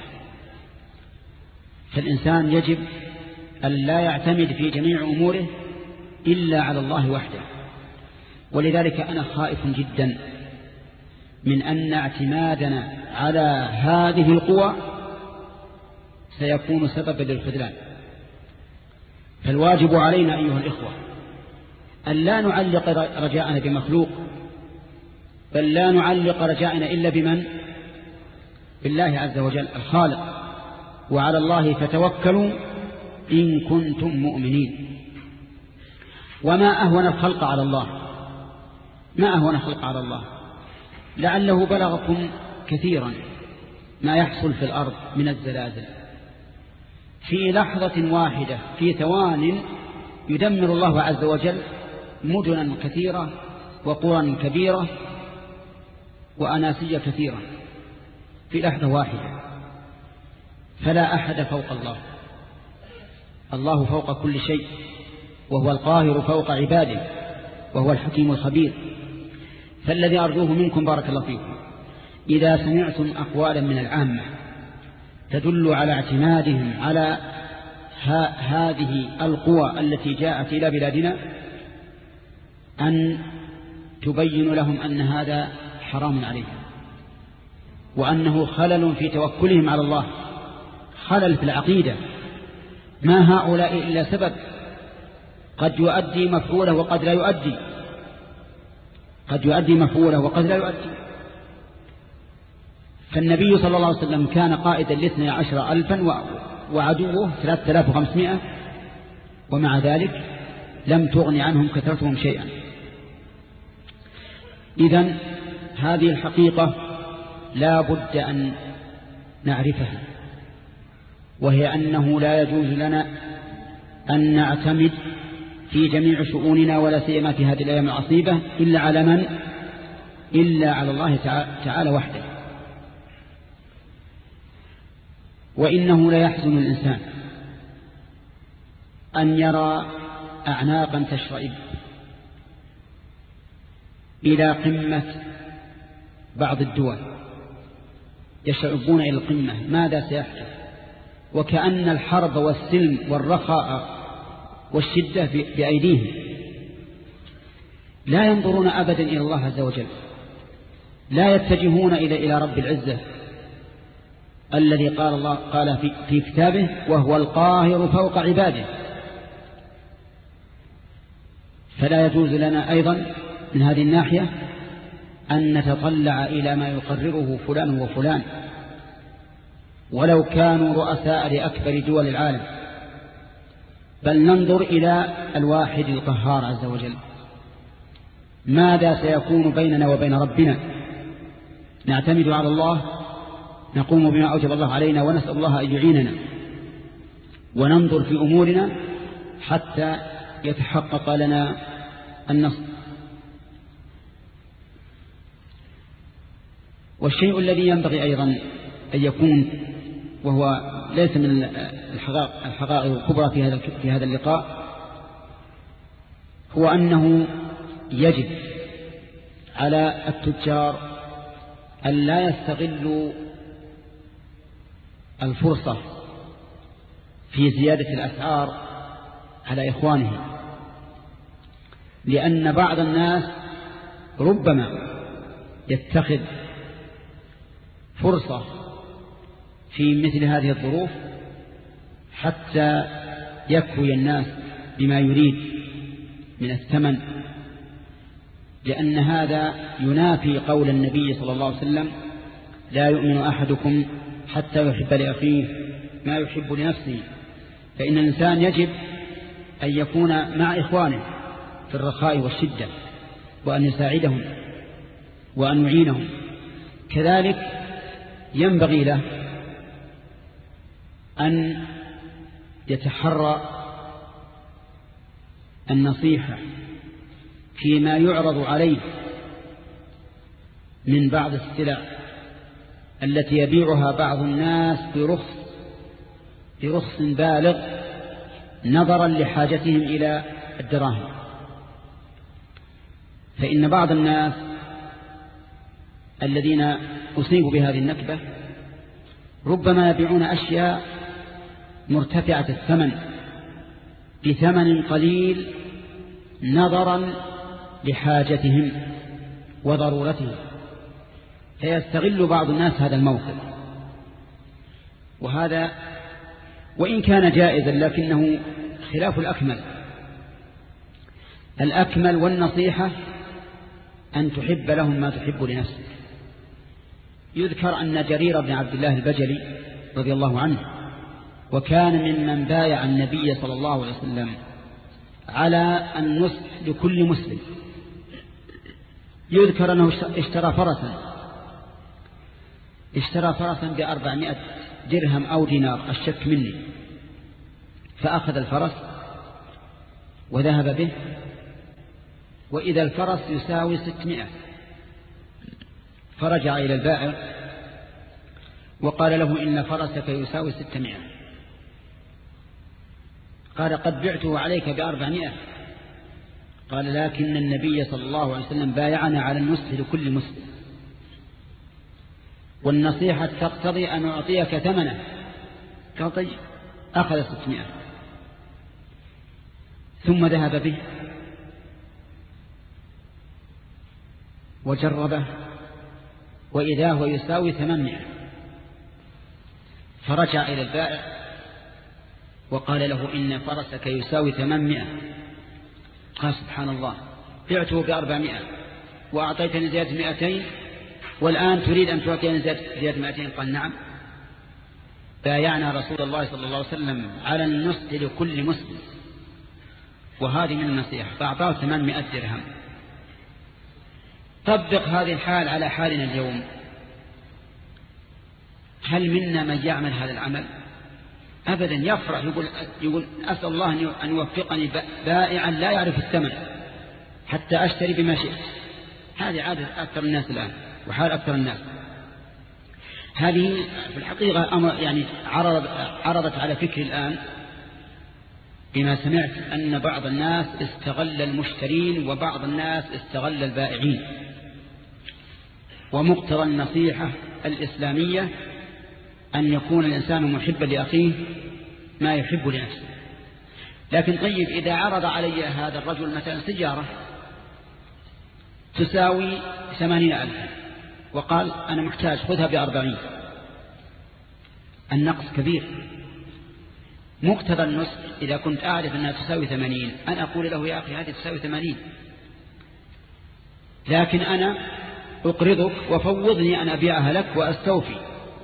فالإنسان يجب أن لا يعتمد في جميع أموره إلا على الله وحده. ولذلك أنا خائف جدا من أن اعتمادنا على هذه القوى سيكون سببا للخذلان. فالواجب علينا أيها الإخوة أن لا نعلق رجاءنا بمخلوق، بل لا نعلق رجاءنا إلا بمن؟ بالله عز وجل الخالق. وعلى الله فتوكلوا إن كنتم مؤمنين. وما أهون الخلق على الله، ما أهون الخلق على الله. لعله بلغكم كثيرا ما يحصل في الأرض من الزلازل، في لحظة واحدة في ثوان يدمر الله عز وجل مدنا كثيرة وقرى كبيرة وأناسية كثيرة في لحظة واحدة. فلا أحد فوق الله، الله فوق كل شيء، وهو القاهر فوق عباده، وهو الحكيم الخبير. فالذي أرجوه منكم بارك الله فيكم إذا سمعتم أقوالا من العامة تدل على اعتمادهم على هذه القوى التي جاءت إلى بلادنا أن تبين لهم أن هذا حرام عليهم، وأنه خلل في توكلهم على الله، خلل في العقيدة. ما هؤلاء إلا سبب قد يؤدي مفعوله وقد لا يؤدي، قد يؤدي مفعوله وقد لا يؤدي. فالنبي صلى الله عليه وسلم كان قائدا لاثني عشر ألفا وعدوه ثلاثة آلاف وخمسمائة، ومع ذلك لم تغني عنهم كثرتهم شيئا. إذن هذه الحقيقة لا بد أن نعرفها، وهي أنه لا يجوز لنا أن نعتمد في جميع شؤوننا ولا سيما في هذه الأيام العصيبة إلا على من؟ إلا على الله تعالى وحده. وإنه لا يحزن الإنسان أن يرى أعناقا تشرئب إلى قمة بعض الدول، يشرئبون إلى القمة. ماذا سيحدث؟ وكأن الحرب والسلم والرخاء والشدة بأيديهم، لا ينظرون أبدا إلى الله عز وجل، لا يتجهون إلى إلى رب العزة الذي قال الله قال في, في كتابه وهو القاهر فوق عباده. فلا يجوز لنا أيضا من هذه الناحية أن نتطلع إلى ما يقرره فلان وفلان ولو كانوا رؤساء لأكبر دول العالم، بل ننظر إلى الواحد القهار عز وجل. ماذا سيكون بيننا وبين ربنا؟ نعتمد على الله، نقوم بما أوجب الله علينا ونسأل الله أن يعيننا، وننظر في أمورنا حتى يتحقق لنا النصر. والشيء الذي ينبغي أيضا أن يكون، وهو ليس من الحقائق الكبرى في هذا في هذا اللقاء، هو أنه يجب على التجار أن لا يستغلوا الفرصة في زيادة الأسعار على إخوانهم، لأن بعض الناس ربما يتخذ فرصة في مثل هذه الظروف حتى يكوي الناس بما يريد من الثمن، لأن هذا ينافي قول النبي صلى الله عليه وسلم لا يؤمن أحدكم حتى يحب لأخيه ما يحب لنفسه. فإن الإنسان يجب أن يكون مع إخوانه في الرخاء والشدة، وأن يساعدهم وأن يعينهم. كذلك ينبغي له أن يتحرى النصيحة فيما يعرض عليه من بعض السلع التي يبيعها بعض الناس برخص برخص بالغ نظرا لحاجتهم إلى الدراهم. فإن بعض الناس الذين أصيبوا بهذه النكبة ربما يبيعون أشياء مرتفعة الثمن بثمن قليل نظرا لحاجتهم وضرورتهم، فيستغل بعض الناس هذا الموقف. وهذا وإن كان جائزا لكنه خلاف الأكمل. الأكمل والنصيحة أن تحب لهم ما تحب لنفسك. يذكر أن جرير بن عبد الله البجلي رضي الله عنه وكان ممن بايع النبي صلى الله عليه وسلم على النصح لكل مسلم. يذكر أنه اشترى فرسا اشترى فرسا بأربعمائة درهم أو دينار الشك مني، فأخذ الفرس وذهب به، وإذا الفرس يساوي ستمائة، فرجع إلى البائع وقال له إن فرسك يساوي ستمائة. قال قد بعته عليك بأربعمائة. قال لكن النبي صلى الله عليه وسلم بايعنا على النصح لكل مسلم، والنصيحة تقتضي أن أعطيك ثمنه. قال طيب، أخذ ستمائة ثم ذهب به وجربه وإذا هو يساوي ثمانمائة، فرجع إلى البائع وقال له إن فرسك يساوي ثمانمائة. قال سبحان الله، بعته بأربعمائة وأعطيتني زيادة مائتين والآن تريد أن تعطيني زيادة مائتين؟ قال نعم، بايعنا رسول الله صلى الله عليه وسلم على النصح لكل مسلم، وهذه من النصيحة، فأعطاه ثمانمائة درهم. طبق هذه الحال على حالنا اليوم. هل منا من يعمل هذا العمل؟ أبدا. يفرح يقول, يقول أسأل الله أن يوفقني بائعا لا يعرف الثمن حتى أشتري بما شئت. هذه عادة أكثر الناس الآن وحال أكثر الناس. هذه في الحقيقة أمر يعني عرض عرضت على فكري الآن بما سمعت أن بعض الناس استغل المشترين وبعض الناس استغل البائعين. ومقتضى النصيحة الإسلامية أن يكون الإنسان محبا لأخيه ما يحب لنفسه. لكن طيب، إذا عرض علي هذا الرجل مثلا سيارة تساوي ثمانين ألفا وقال أنا محتاج خذها بأربعين، النقص كبير. مقتضى النصح إذا كنت أعرف أنها تساوي ثمانين أن أقول له يا أخي هذه تساوي ثمانين، لكن أنا أقرضك وفوضني أن أبيعها لك وأستوفي.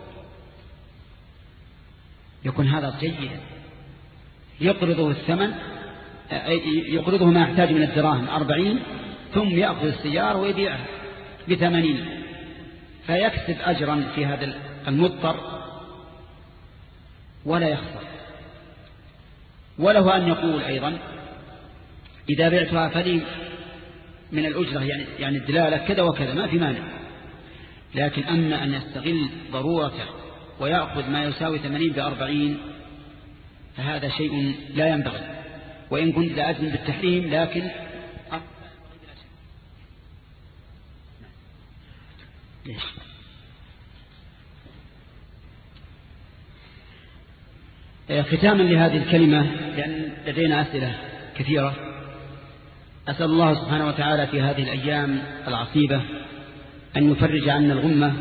يكون هذا جيدا. يقرضه الثمن، يقرضه ما يحتاج من الدراهم أربعين، ثم يأخذ السيارة ويبيعها بثمانين، فيكسب أجرا في هذا المضطر ولا يخسر. وله أن يقول أيضا إذا بعتها فلي من الأجرة يعني يعني الدلالة كذا وكذا، ما في مانع. لكن أما أن يستغل ضرورته ويأخذ ما يساوي ثمانين بأربعين فهذا شيء لا ينبغي. وإن كنت لا أذن بالتحريم لكن ليش؟ ختاما لهذه الكلمة، لأن لدينا أسئلة كثيرة، أسأل الله سبحانه وتعالى في هذه الأيام العصيبة أن يفرج عنا الغمة،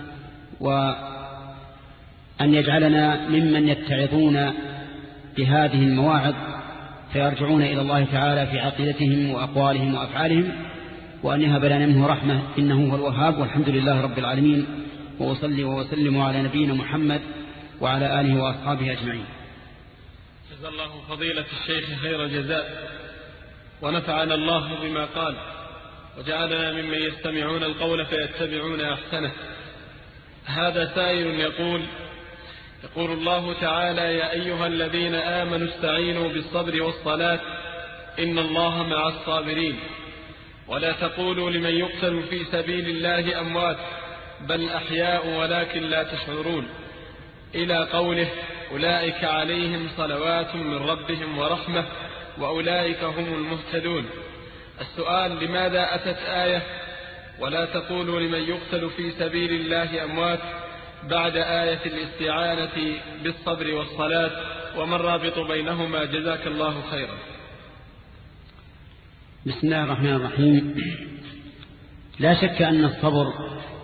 وأن يجعلنا ممن يتعظون بهذه المواعظ فيرجعون إلى الله تعالى في عقيدتهم وأقوالهم وأفعالهم، وأن يهب لنا منه رحمة إنه هو الوهاب. والحمد لله رب العالمين، وأصلي وأسلم على نبينا محمد وعلى آله وأصحابه أجمعين. جزا الله فضيلة الشيخ خير الجزاء، ونفعنا الله بما قال، وجعلنا ممن يستمعون القول فيتبعون أحسنه. هذا سائل يقول يقول الله تعالى: يا أيها الذين آمنوا استعينوا بالصبر والصلاة إن الله مع الصابرين، ولا تقولوا لمن يقتل في سبيل الله أموات بل أحياء ولكن لا تشعرون، إلى قوله: أولئك عليهم صلوات من ربهم ورحمة وأولئك هم المهتدون. السؤال: لماذا أتت آية ولا تقولوا لمن يقتل في سبيل الله أموات بعد آية الاستعانة بالصبر والصلاة، وما الرابط بينهما؟ جزاك الله خيرا. بسم الله الرحمن الرحيم. لا شك أن الصبر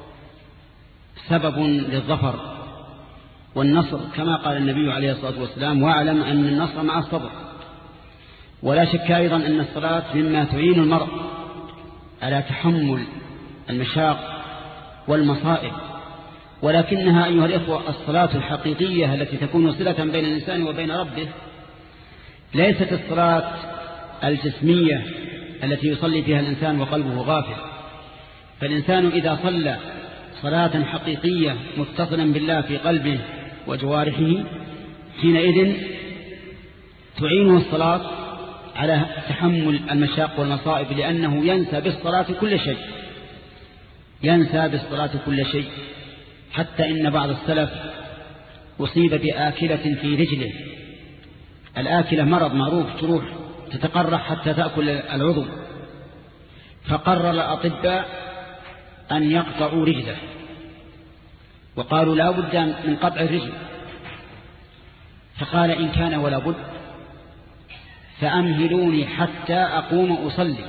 سبب للظفر والنصر، كما قال النبي عليه الصلاة والسلام: واعلم أن النصر مع الصبر. ولا شك أيضا أن الصلاة مما تعين المرء على تحمل المشاق والمصائب، ولكنها أيها الإخوة الصلاة الحقيقية التي تكون صلة بين الإنسان وبين ربه ليست الصلاة الجسمية التي يصلي فيها الإنسان وقلبه غافل. فالإنسان إذا صلى صلاة حقيقية متصلا بالله في قلبه وجوارحه حينئذ تعينه الصلاة على تحمل المشاق والمصائب، لأنه ينسى بالصلاة كل شيء ينسى بالصلاة كل شيء حتى إن بعض السلف أصيب بآكلة في رجله. الآكلة مرض معروف، تروح تتقرح حتى تأكل العضو، فقرر الأطباء أن يقطعوا رجله، وقالوا لا بد من قطع الرجل، فقال: إن كان ولا بد فأمهلوني حتى أقوم أصلي،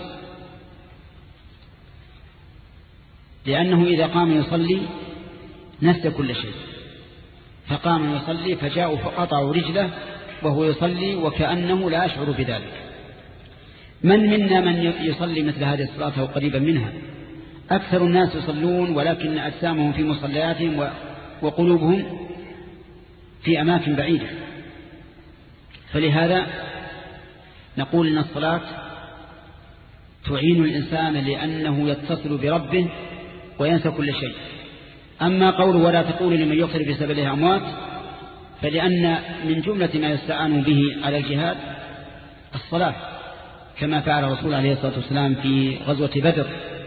لأنه إذا قام يصلي نسى كل شيء. فقام يصلي فجاءوا فقطعوا رجله وهو يصلي وكأنه لا يشعر بذلك. من منا من يصلي مثل هذه الصلاة أو قريبا منها؟ أكثر الناس يصلون ولكن أجسامهم في مصلياتهم وقلوبهم في أماكن بعيدة. فلهذا نقول إن الصلاة تعين الإنسان لأنه يتصل بربه وينسى كل شيء. أما قول ولا تقول لمن يقتل في سبيل الله أموات، فلأن من جملة ما يستعان به على الجهاد الصلاة، كما فعل الرسول عليه الصلاة والسلام في غزوة بدر.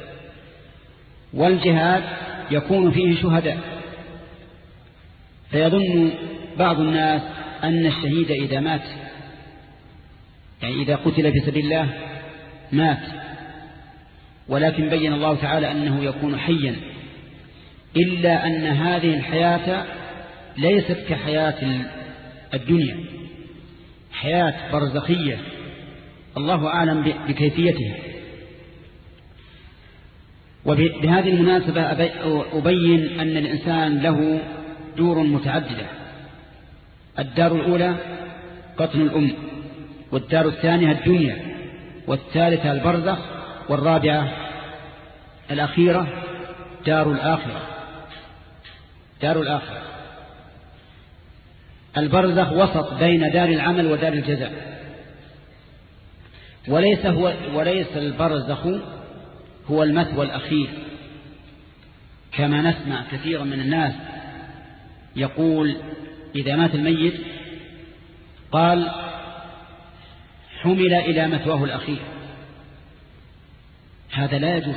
والجهاد يكون فيه شهداء، فيظن بعض الناس أن الشهيد إذا مات، يعني إذا قتل في سبيل الله مات، ولكن بين الله تعالى أنه يكون حيا، إلا أن هذه الحياة ليست كحياة الدنيا، حياة برزخية الله أعلم بكيفيتها. وبهذه المناسبة أبين أن الإنسان له دور متعددة. الدار الأولى قتل الأم، والدار الثانية الدنيا، والثالثة البرزخ، والرابعة الأخيرة دار الآخرة. دار الآخرة البرزخ وسط بين دار العمل ودار الجزاء، وليس هو وليس البرزخ هو المثوى الأخير، كما نسمع كثيرا من الناس يقول إذا مات الميت قال حمل إلى مثواه الأخير. هذا لا يجوز.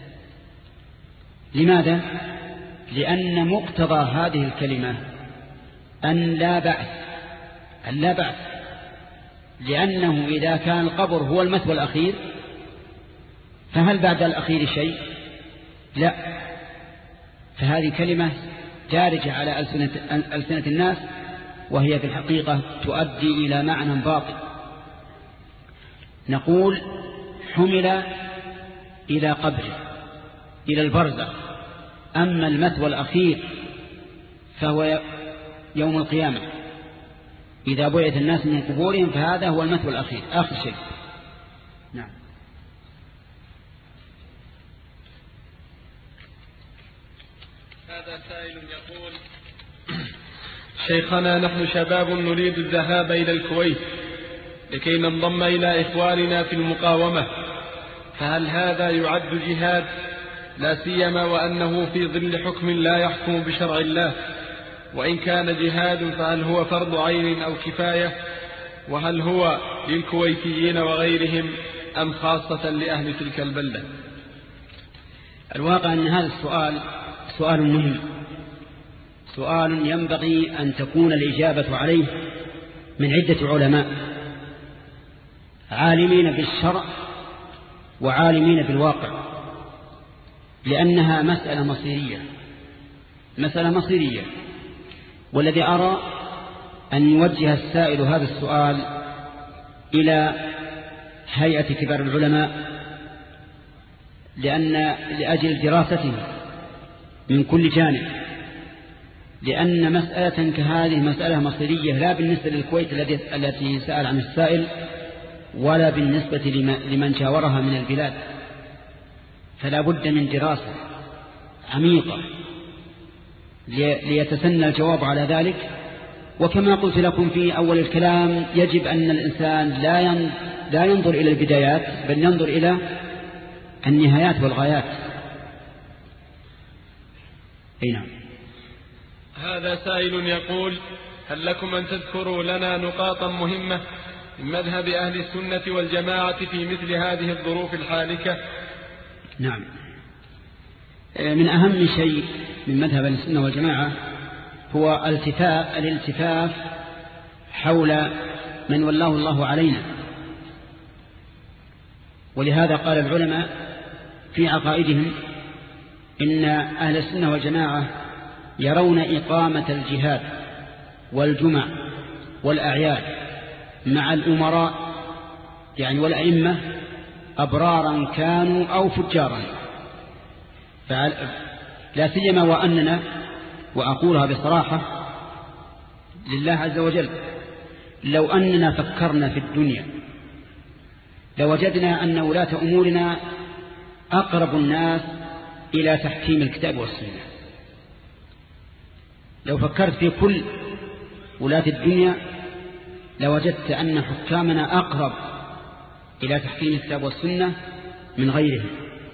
لماذا؟ لأن مقتضى هذه الكلمة أن لا بعث أن لا بعث لأنه إذا كان القبر هو المثوى الأخير فهل بعد الأخير شيء؟ لا. فهذه كلمة جارجة على ألسنة, ألسنة الناس، وهي في الحقيقة تؤدي إلى معنى باطل. نقول حمل إلى قبره، إلى البرزخ. أما المثوى الأخير فهو يوم القيامة إذا بعث الناس من قبورهم، فهذا هو المثوى الأخير، آخر شيء. نعم. هذا سائل يقول شيخنا، نحن شباب نريد الذهاب إلى الكويت لكي ننضم إلى إخواننا في المقاومة، فهل هذا يعد جهاد؟ لا سيما وأنه في ظل حكم لا يحكم بشرع الله، وإن كان جهاد فهل هو فرض عين أو كفاية؟ وهل هو للكويتيين وغيرهم أم خاصة لأهل تلك البلدة؟ الواقع أن هذا السؤال سؤال مهم، سؤال ينبغي أن تكون الإجابة عليه من عدة علماء عالمين بالشرع وعالمين بالواقع، لأنها مسألة مصيرية مسألة مصيرية والذي أرى أن يوجه السائل هذا السؤال إلى هيئة كبار العلماء، لأن لأجل دراسته من كل جانب، لأن مسألة كهذه مسألة مصيرية لا بالنسبة للكويت التي سأل عن السائل ولا بالنسبة لمن جاورها من البلاد، فلا بد من دراسة عميقة ليتسنى الجواب على ذلك. وكما قلت لكم في أول الكلام، يجب أن الإنسان لا ينظر إلى البدايات بل ينظر إلى النهايات والغايات. نعم. هذا سائل يقول: هل لكم أن تذكروا لنا نقاطا مهمة من مذهب أهل السنة والجماعة في مثل هذه الظروف الحالكة؟ نعم. من أهم شيء من مذهب أهل السنة والجماعة هو التفاف الالتفاف حول من ولاه الله علينا، ولهذا قال العلماء في عقائدهم إن أهل السنة والجماعة يرون إقامة الجهاد والجمع والأعياد مع الأمراء يعني والأئمة أبرارا كانوا أو فجارا، لا سيما وأننا، وأقولها بصراحة لله عز وجل، لو أننا فكرنا في الدنيا لوجدنا أن ولاة أمورنا أقرب الناس إلى تحكيم الكتاب والسنة. لو فكرت في كل ولاة الدنيا لوجدت أن حكامنا أقرب إلى تحكيم الكتاب والسنة من غيرهم.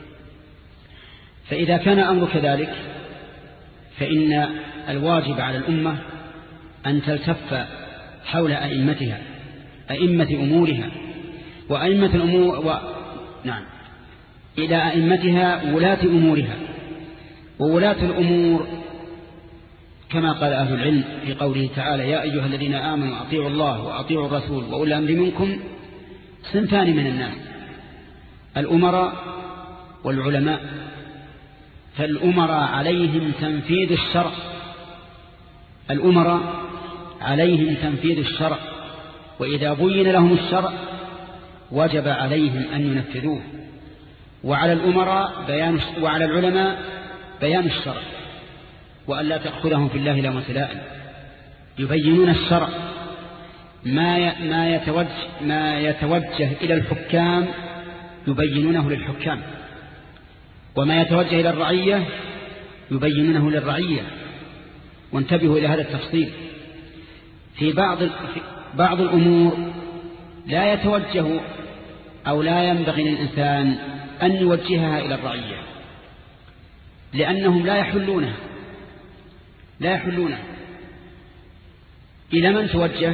فإذا كان أمر كذلك فإن الواجب على الأمة أن تلتف حول أئمتها أئمة أمورها وأئمة الأمور و... نعم إلى أئمتها ولاة أمورها. وولاة الأمور كما قال أهل العلم في قوله تعالى: يا أيها الذين آمنوا أطيعوا الله وأطيعوا الرسول وأولي الأمر منكم، صنفان من الناس: الأمراء والعلماء. فالأمراء عليهم تنفيذ الشرع الأمراء عليهم تنفيذ الشرع وإذا بين لهم الشرع وجب عليهم أن ينفذوه، وعلى الأمراء بيان وعلى العلماء بيان الشرع وأن لا تأخذهم في الله لومة لائم، يبينون الشرع. ما ما يتوجه ما يتوجه إلى الحكام يبينونه للحكام، وما يتوجه إلى الرعية يبينونه للرعية. وانتبهوا إلى هذا التفصيل. في بعض في بعض الأمور لا يتوجه أو لا ينبغي للإنسان أن يوجهها إلى الرعية، لأنهم لا يحلونها لا يحلونها إلى من توجه؟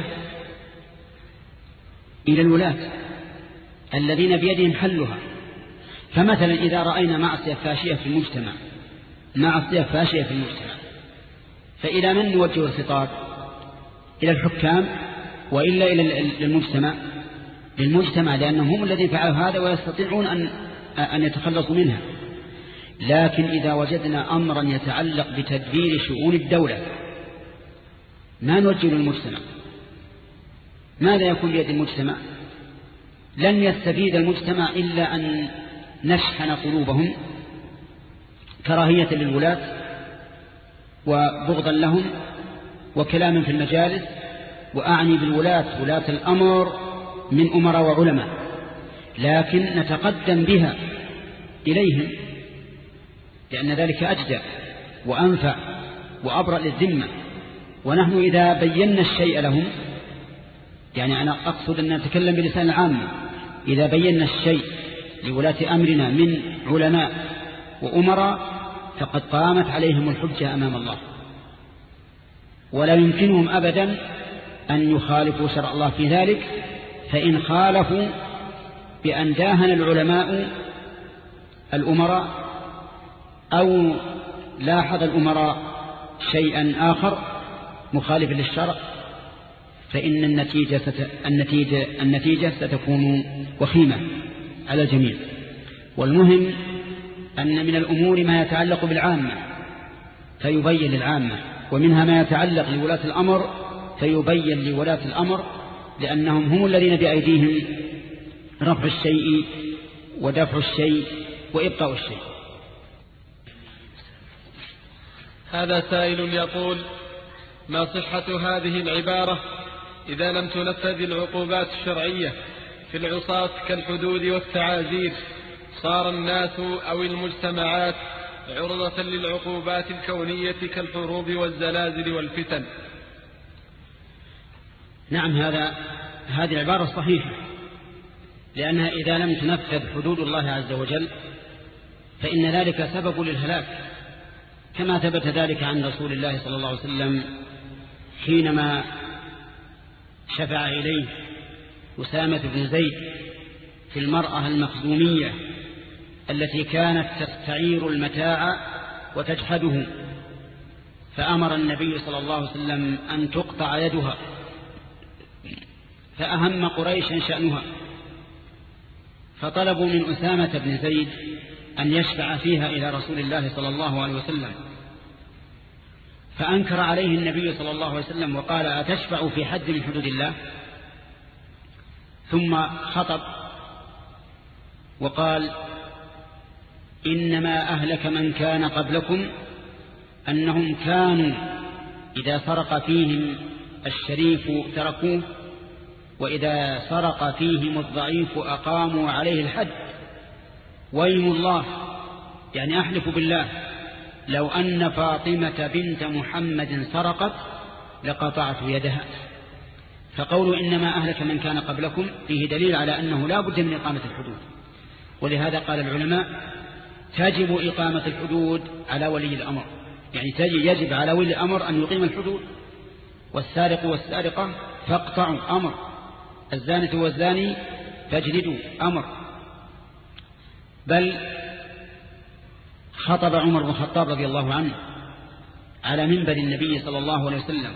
إلى الولاة الذين بيدهم حلها. فمثلا إذا رأينا معصية فاشية في المجتمع معصية فاشية في المجتمع فإلى من نوجه الخطاب؟ إلى الحكام وإلا إلى المجتمع؟ للمجتمع، لأنهم هم الذين فعلوا هذا ويستطيعون أن أن يتخلصوا منها. لكن إذا وجدنا أمرا يتعلق بتدبير شؤون الدولة ما نوجه للمجتمع. ماذا يكون بيد المجتمع؟ لن يستفيد المجتمع إلا أن نشحن قلوبهم كراهية للولاة وبغضا لهم وكلام في المجالس. وأعني بالولاة ولاة الأمر من أمراء وعلماء، لكن نتقدم بها إليهم لأن ذلك أجدى وأنفع وأبرأ للذمة. ونحن إذا بينا الشيء لهم، يعني أنا أقصد أن نتكلم بلسان العام، إذا بينا الشيء لولاة أمرنا من علماء وأمراء فقد قامت عليهم الحجة أمام الله، ولا يمكنهم أبدا أن يخالفوا شرع الله في ذلك. فإن خالفوا بأن داهن العلماء الأمراء أو لاحظ الأمراء شيئا آخر مخالف للشرع فإن النتيجة, ست... النتيجة... النتيجة ستكون وخيمة على الجميع. والمهم أن من الأمور ما يتعلق بالعامة فيبين للعامة، ومنها ما يتعلق لولاة الأمر فيبين لولاة الأمر، لأنهم هم الذين بأيديهم رفع الشيء ودفع الشيء وإبقاء الشيء. هذا سائل يقول: ما صحة هذه العبارة إذا لم تنفذ العقوبات الشرعية في العصاة كالحدود والتعازير صار الناس أو المجتمعات عرضة للعقوبات الكونية كالحروب والزلازل والفتن؟ نعم، هذا هذه العبارة صحيحة، لأنها إذا لم تنفذ حدود الله عز وجل فإن ذلك سبب للهلاك، كما ثبت ذلك عن رسول الله صلى الله عليه وسلم حينما شفع إليه أسامة بن زيد في المرأة المخزومية التي كانت تستعير المتاع وتجحده، فأمر النبي صلى الله عليه وسلم أن تقطع يدها، فأهم قريشا شأنها، فطلبوا من أسامة بن زيد أن يشفع فيها إلى رسول الله صلى الله عليه وسلم، فأنكر عليه النبي صلى الله عليه وسلم وقال: أتشفع في حد من حدود الله؟ ثم خطب وقال: إنما أهلك من كان قبلكم أنهم كانوا إذا سرق فيهم الشريف تركوه، وإذا سرق فيهم الضعيف أقاموا عليه الحد، ويم الله، يعني أحلف بالله لو أن فاطمة بنت محمد سرقت لقطعت يدها. فقولوا إنما أهلك من كان قبلكم فيه دليل على أنه لا بد من إقامة الحدود، ولهذا قال العلماء: تجب إقامة الحدود على ولي الأمر، يعني يجب على ولي الأمر أن يقيم الحدود. والسارق والسارقة فاقطعوا أمر، الزانة والزاني فاجلدوا أمر. بل خطب عمر بن الخطاب رضي الله عنه على منبر النبي صلى الله عليه وسلم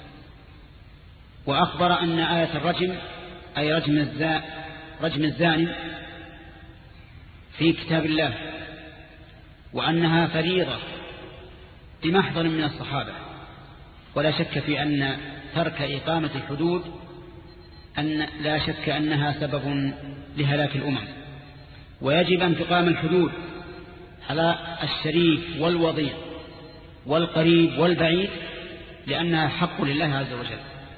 وأخبر أن آية الرجم أي رجم الزا رجم الزاني في كتاب الله، وأنها فريضة بمحضر من الصحابة، ولا شك في أن ترك إقامة الحدود أن لا شك أنها سبب لهلاك الأمم، ويجب أن تقام الحدود على الشريف والوضيع والقريب والبعيد، لأنها حق لله عز وجل.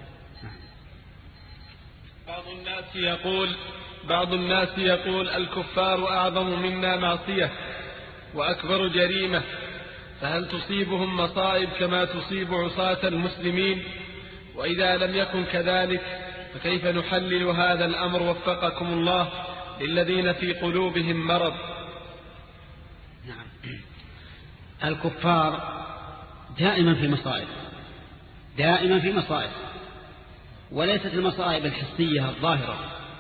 بعض الناس يقول بعض الناس يقول الكفار أعظم منا معصية وأكبر جريمة، فهل تصيبهم مصائب كما تصيب عصاة المسلمين؟ وإذا لم يكن كذلك فكيف نحلل هذا الأمر وفقكم الله للذين في قلوبهم مرض؟ نعم، الكفار دائما في مصائب، دائما في مصائب، وليست المصائب الحسية الظاهرة،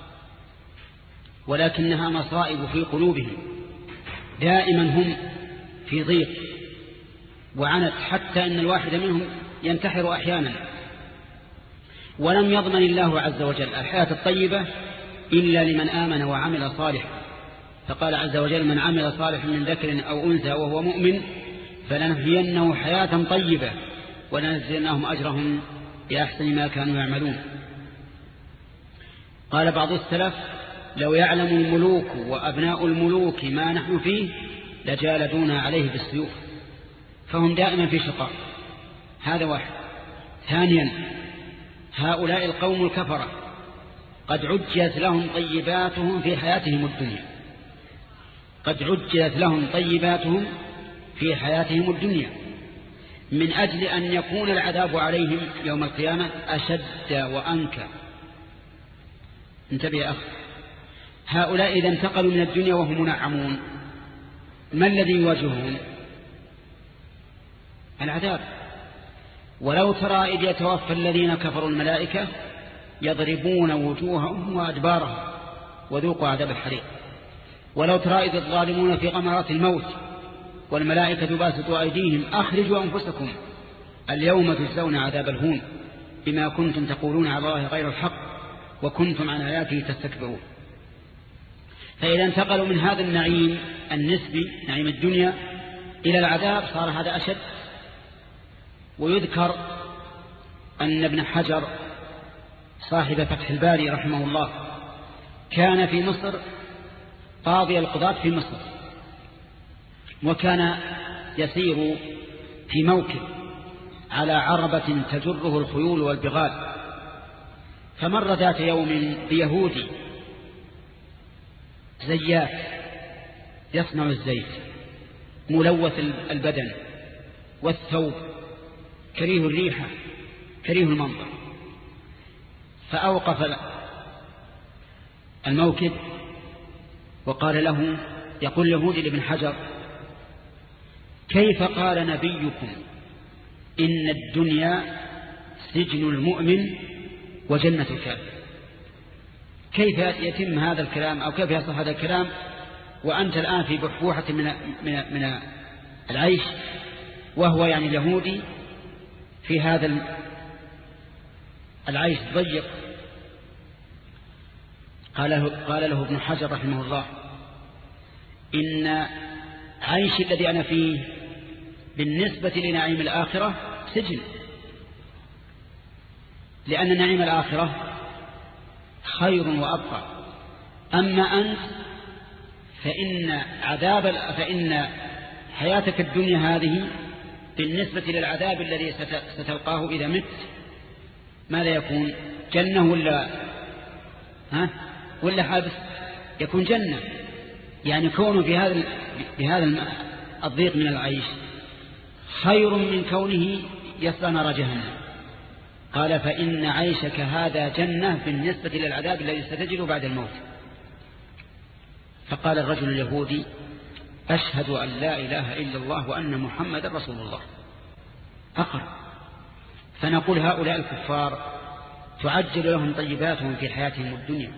ولكنها مصائب في قلوبهم. دائما هم في ضيق وعنت، حتى أن الواحد منهم ينتحر أحيانا، ولم يضمن الله عز وجل الحياة الطيبة إلا لمن آمن وعمل صالحا. فقال عز وجل: من عمل صالحا من ذكر أو أنثى وهو مؤمن فلنحيينه حياة طيبة ولنجزينهم أجرهم بأحسن ما كانوا يعملون. قال بعض السلف: لو يعلم الملوك وأبناء الملوك ما نحن فيه لجالدونا عليه بالسيوف. فهم دائما في شقاء، هذا واحد. ثانيا، هؤلاء القوم الكفرة قد عجلت لهم طيباتهم في حياتهم الدنيا، قد عجلت لهم طيباتهم في حياتهم الدنيا، من أجل أن يكون العذاب عليهم يوم القيامة أشد وأنكى. انتبه يا أخي، هؤلاء إذا انتقلوا من الدنيا وهم منعمون ما الذي يواجههم؟ العذاب. ولو ترى إذ يتوفى الذين كفروا الملائكة يضربون وجوههم وأدبارهم وذوقوا عذاب الحريق. ولو ترى إذ الظالمون في غمرات الموت والملائكة باسطوا أيديهم أخرجوا أنفسكم اليوم تجزون عذاب الهون بما كنتم تقولون على الله غير الحق وكنتم عن آياته تستكبرون. فإذا انتقلوا من هذا النعيم النسبي نعيم الدنيا إلى العذاب صار هذا أشد. ويذكر أن ابن حجر صاحب فتح الباري رحمه الله كان في مصر قاضي القضاة في مصر، وكان يسير في موكب على عربة تجره الخيول والبغال، فمر ذات يوم بيهودي زيات يصنع الزيت ملوث البدن والثوب كريه الريحة كريه المنظر، فأوقف الموكب وقال له، يقول اليهودي لابن حجر: كيف قال نبيكم إن الدنيا سجن المؤمن وجنة الكافر؟ كيف يتم هذا الكلام أو كيف يصح هذا الكلام وأنت الآن في بحبوحة من, من, من العيش، وهو يعني اليهودي في هذا العيش ضيق. قال له, قال له ابن حجر رحمه الله: إن عيشي الذي أنا فيه بالنسبة لنعيم الآخرة سجن، لأن نعيم الآخرة خير وأبقى، أما أنت فإن عذاب فإن حياتك الدنيا هذه بالنسبة للعذاب الذي ستلقاه إذا مت ماذا يكون؟ جنة ولا ها ولا حبس؟ يكون جنة. يعني كونه في هذا بهذا الضيق من العيش خير من كونه يصلى نار جهنم. قال: فإن عيشك هذا جنة بالنسبة للعذاب الذي ستجده بعد الموت. فقال الرجل اليهودي: أشهد أن لا إله إلا الله وأن محمد رسول الله. أقر. فنقول هؤلاء الكفار تعجل لهم طيباتهم في حياتهم الدنيا.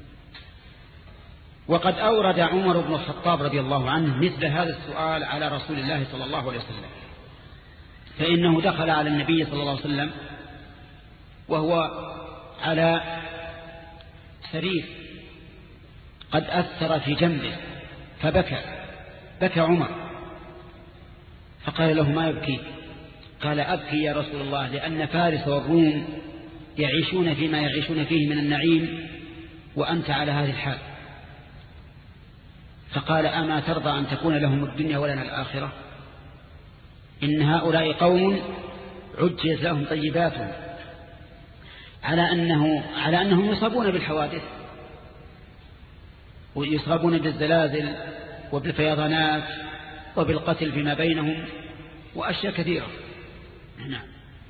وقد أورد عمر بن الخطاب رضي الله عنه مثل هذا السؤال على رسول الله صلى الله عليه وسلم، فإنه دخل على النبي صلى الله عليه وسلم وهو على سرير قد أثر في جنبه فبكى بكى عمر، فقال له: ما يبكي؟ قال: أبكي يا رسول الله لأن فارس والروم يعيشون فيما يعيشون فيه من النعيم وأنت على هذه الحال. فقال: أما ترضى أن تكون لهم الدنيا ولنا الآخرة؟ إن هؤلاء قوم عجز لهم طيباتهم على أنه على أنهم يصابون بالحوادث ويصابون بالزلازل وبالفيضانات وبالقتل فيما بينهم وأشياء كثيرة. نعم.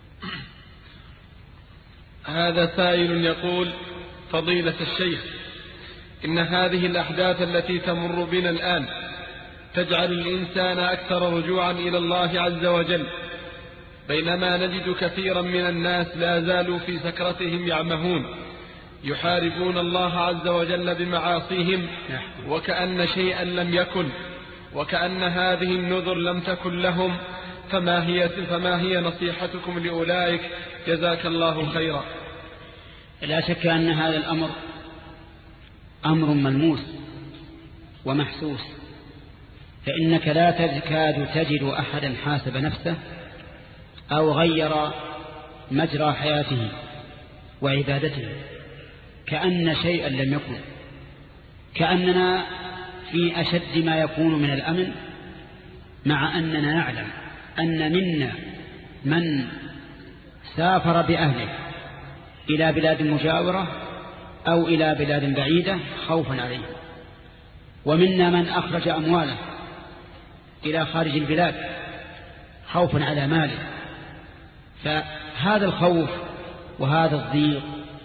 هذا سائل يقول: فضيلة الشيخ، إن هذه الأحداث التي تمر بنا الآن تجعل الإنسان أكثر رجوعا إلى الله عز وجل، بينما نجد كثيرا من الناس لا زالوا في سكرتهم يعمهون يحاربون الله عز وجل بمعاصيهم وكأن شيئا لم يكن، وكأن هذه النذر لم تكن لهم، فما هي, فما هي نصيحتكم لأولئك؟ جزاك الله خيرا. لا شك أن هذا الأمر أمر ملموس ومحسوس، فإنك لا تكاد تجد أحدا حاسب نفسه أو غير مجرى حياته وعبادته كأن شيئا لم يكن، كأننا في أشد ما يكون من الأمن، مع أننا نعلم أن منا من سافر بأهله إلى بلاد مجاورة أو إلى بلاد بعيدة خوفا عليه، ومنا من أخرج أمواله إلى خارج البلاد خوفا على ماله. فهذا الخوف وهذا الضيق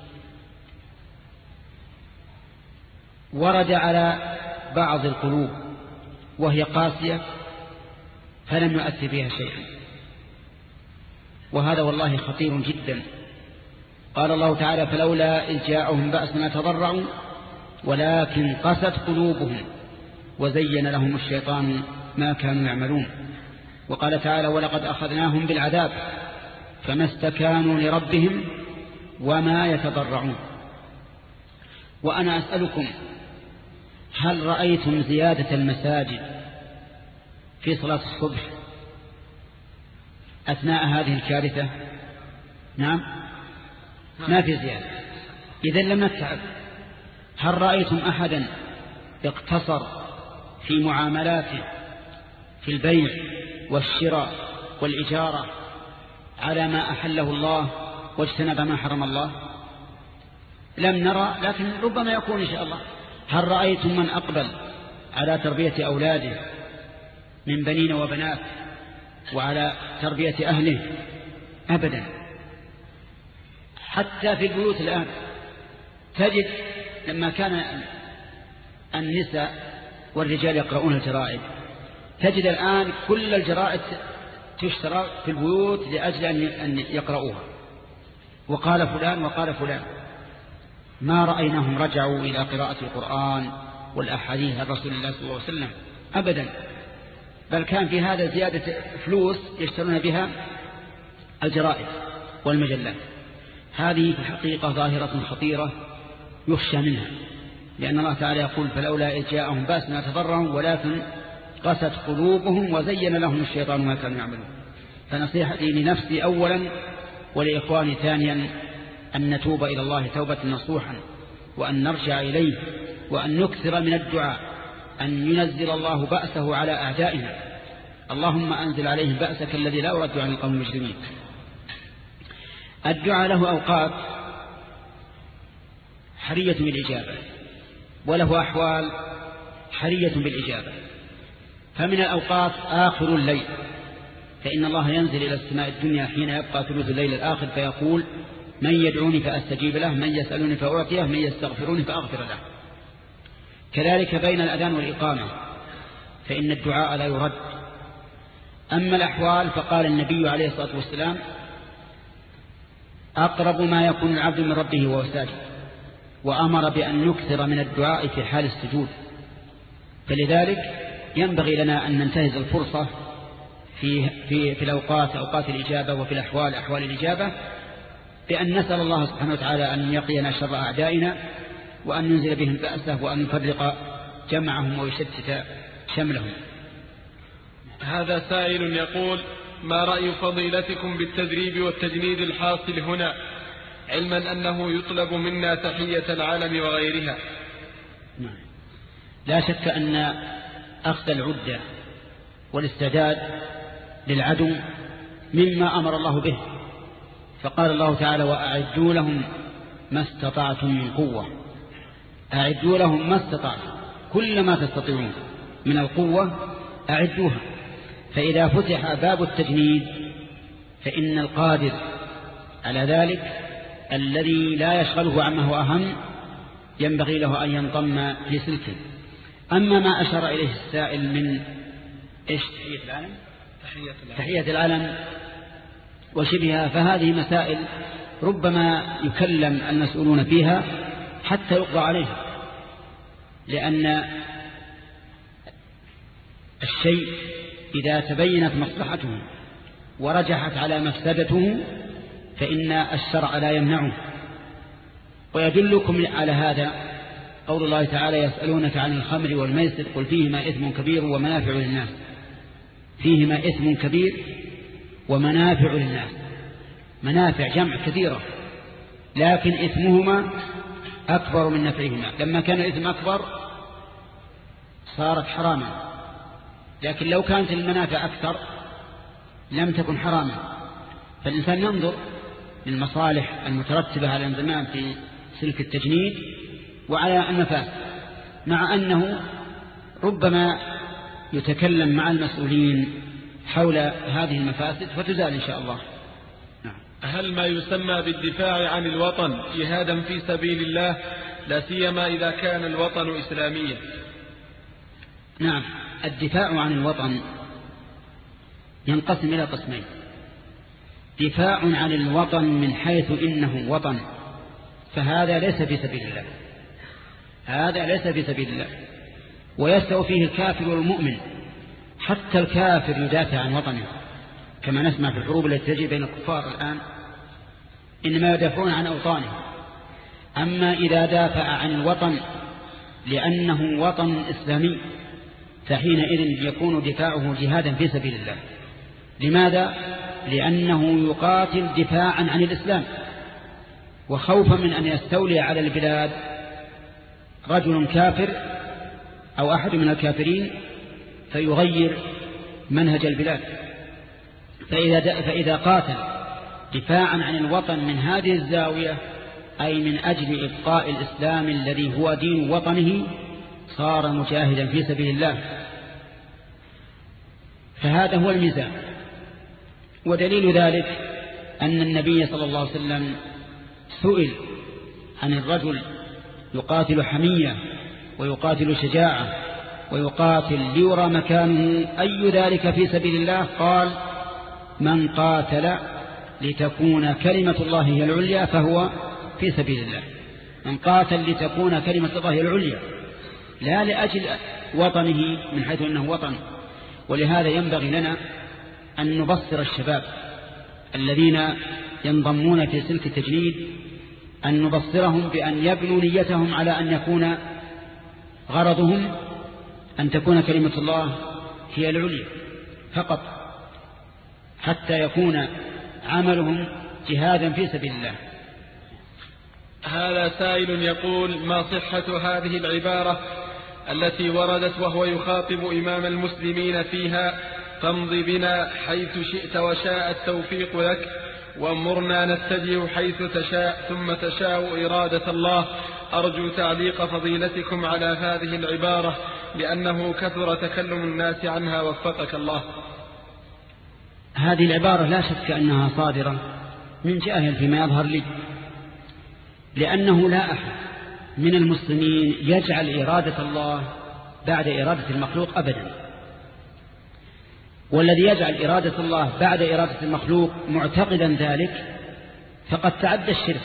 ورد على بعض القلوب وهي قاسية فلم يؤثر بها شيئا، وهذا والله خطير جدا. قال الله تعالى: فلولا إذ جاءهم بأسنا تضرعوا ولكن قست قلوبهم وزين لهم الشيطان ما كانوا يعملون. وقال تعالى: ولقد أخذناهم بالعذاب فما استكانوا لربهم وما يتضرعون. وأنا أسألكم: هل رأيتم زيادة المساجد في صلاة الصبح أثناء هذه الكارثة؟ نعم، ما في زيادة. إذن لم نتعب. هل رأيتم أحدا اقتصر في معاملاته في البيع والشراء والإجارة على ما أحله الله واجتنب ما حرم الله؟ لم نرى، لكن ربما يكون إن شاء الله. هل رأيتم من أقبل على تربية أولاده من بنين وبنات وعلى تربية أهله؟ أبدا. حتى في البيوت الآن تجد لما كان النساء والرجال يقرؤون الجرائد، تجد الآن كل الجرائد تشترى في البيوت لأجل أن يقرؤوها، وقال فلان وقال فلان. ما رأيناهم رجعوا إلى قراءة القرآن والأحاديث عن رسول الله صلى الله عليه وسلم أبدا، بل كان في هذا زيادة فلوس يشترون بها الجرائد والمجلات. هذه في الحقيقة ظاهرة خطيرة يخشى منها، لأن الله تعالى يقول: فلولا إذ جاءهم بأسنا تضرعوا ولكن قست قلوبهم وزين لهم الشيطان ما كانوا يعملون. فنصيحتي لنفسي أولا ولإخواني ثانيا أن نتوب إلى الله توبة نصوحا، وأن نرجع إليه، وأن نكثر من الدعاء أن ينزل الله بأسه على أعدائنا. اللهم أنزل عليهم بأسك الذي لا يرد عن القوم المجرمين. الدعاء له أوقات حرية بالإجابة، وله أحوال حرية بالإجابة. فمن الأوقات آخر الليل، فإن الله ينزل إلى السماء الدنيا حين يبقى ثلث الليل الآخر فيقول: من يدعوني فأستجيب له، من يسألوني فأعطيه، من يستغفروني فأغفر له. كذلك بين الأذان والإقامة فإن الدعاء لا يرد. أما الأحوال فقال النبي عليه الصلاة والسلام: أقرب ما يكون العبد من ربه وهو ساجد، وأمر بأن نكثر من الدعاء في حال السجود. فلذلك ينبغي لنا أن ننتهز الفرصة في, في, في الأوقات أوقات الإجابة، وفي الأحوال أحوال الإجابة، بأن نسأل الله سبحانه وتعالى أن يقينا شر أعدائنا، وأن ينزل بهم بأسه، وأن يفرق جمعهم ويشتت شملهم. هذا سائل يقول: ما رأي فضيلتكم بالتدريب والتجنيد الحاصل هنا، علما أنه يطلب منا تحية العالم وغيرها؟ لا شك أن أخذ العدة والاستعداد للعدو مما أمر الله به، فقال الله تعالى: وأعدوا لهم ما استطعتم من قوة. أعدوا لهم ما استطعتم، كل ما تستطيعون من القوة أعدوها. فإذا فتح باب التجنيد فإن القادر على ذلك الذي لا يشغله عما هو أهم ينبغي له أن ينضم في سلكه. أما ما أشار إليه السائل من إيش تحية العالم تحية العالم وشبهها، فهذه مسائل ربما يكلم المسؤولون فيها حتى يقضى عليها، لأن الشيء إذا تبينت مصلحته ورجحت على مفسدته فإن الشرع لا يمنعه. ويدلكم على هذا قول الله تعالى: يسألونك عن الخمر والميسر قل فيهما إثم كبير ومنافع للناس. فيهما إثم كبير ومنافع للناس، منافع جمع كثيرة، لكن إثمهما أكبر من نفعهما. لما كان الإثم أكبر صارت حراما، لكن لو كانت المنافع أكثر لم تكن حراما. فالإنسان ينظر للمصالح المترتبة على الانضمام في سلك التجنيد وعلى المفاسد، مع أنه ربما يتكلم مع المسؤولين حول هذه المفاسد فتزال إن شاء الله. نعم. هل ما يسمى بالدفاع عن الوطن جهادا في سبيل الله، لا سيما إذا كان الوطن إسلاميا؟ نعم، الدفاع عن الوطن ينقسم إلى قسمين: دفاع عن الوطن من حيث إنه وطن، فهذا ليس في سبيل الله، هذا ليس في سبيل الله، ويستوي فيه الكافر والمؤمن. حتى الكافر يدافع عن وطنه، كما نسمع في الحروب التي تجري بين الكفار الآن، إنما يدافعون عن أوطانه. أما إذا دافع عن الوطن لأنه وطن إسلامي فحينئذ يكون دفاعه جهادا في سبيل الله. لماذا؟ لأنه يقاتل دفاعا عن الإسلام، وخوفا من أن يستولي على البلاد رجل كافر أو أحد من الكافرين فيغير منهج البلاد. فإذا, فإذا قاتل دفاعا عن الوطن من هذه الزاوية، أي من أجل إبقاء الإسلام الذي هو دين وطنه، صار مجاهدا في سبيل الله. فهذا هو الميزان. ودليل ذلك أن النبي صلى الله عليه وسلم سئل عن الرجل يقاتل حمية ويقاتل شجاعة ويقاتل ليرى مكانه أي ذلك في سبيل الله، قال: من قاتل لتكون كلمة الله هي العليا فهو في سبيل الله. من قاتل لتكون كلمة الله هي العليا، لا لأجل وطنه من حيث أنه وطن. ولهذا ينبغي لنا أن نبصر الشباب الذين ينضمون في سلك التجنيد، أن نبصرهم بأن يبنوا نيتهم على أن يكون غرضهم أن تكون كلمة الله هي العليا فقط، حتى يكون عملهم جهادا في سبيل الله. هذا سائل يقول: ما صحة هذه العبارة التي وردت وهو يخاطب إمام المسلمين فيها: تمضي بنا حيث شئت وشاء التوفيق لك، وأمرنا نتجه حيث تشاء ثم تشاء إرادة الله. أرجو تعليق فضيلتكم على هذه العبارة لأنه كثر تكلم الناس عنها وفقك الله. هذه العبارة لا شك أنها صادرة من جاهل فيما يظهر لي، لأنه لا أحد من المسلمين يجعل إرادة الله بعد إرادة المخلوق أبدا. والذي يجعل إرادة الله بعد إرادة المخلوق معتقدا ذلك فقد تعدى الشرك،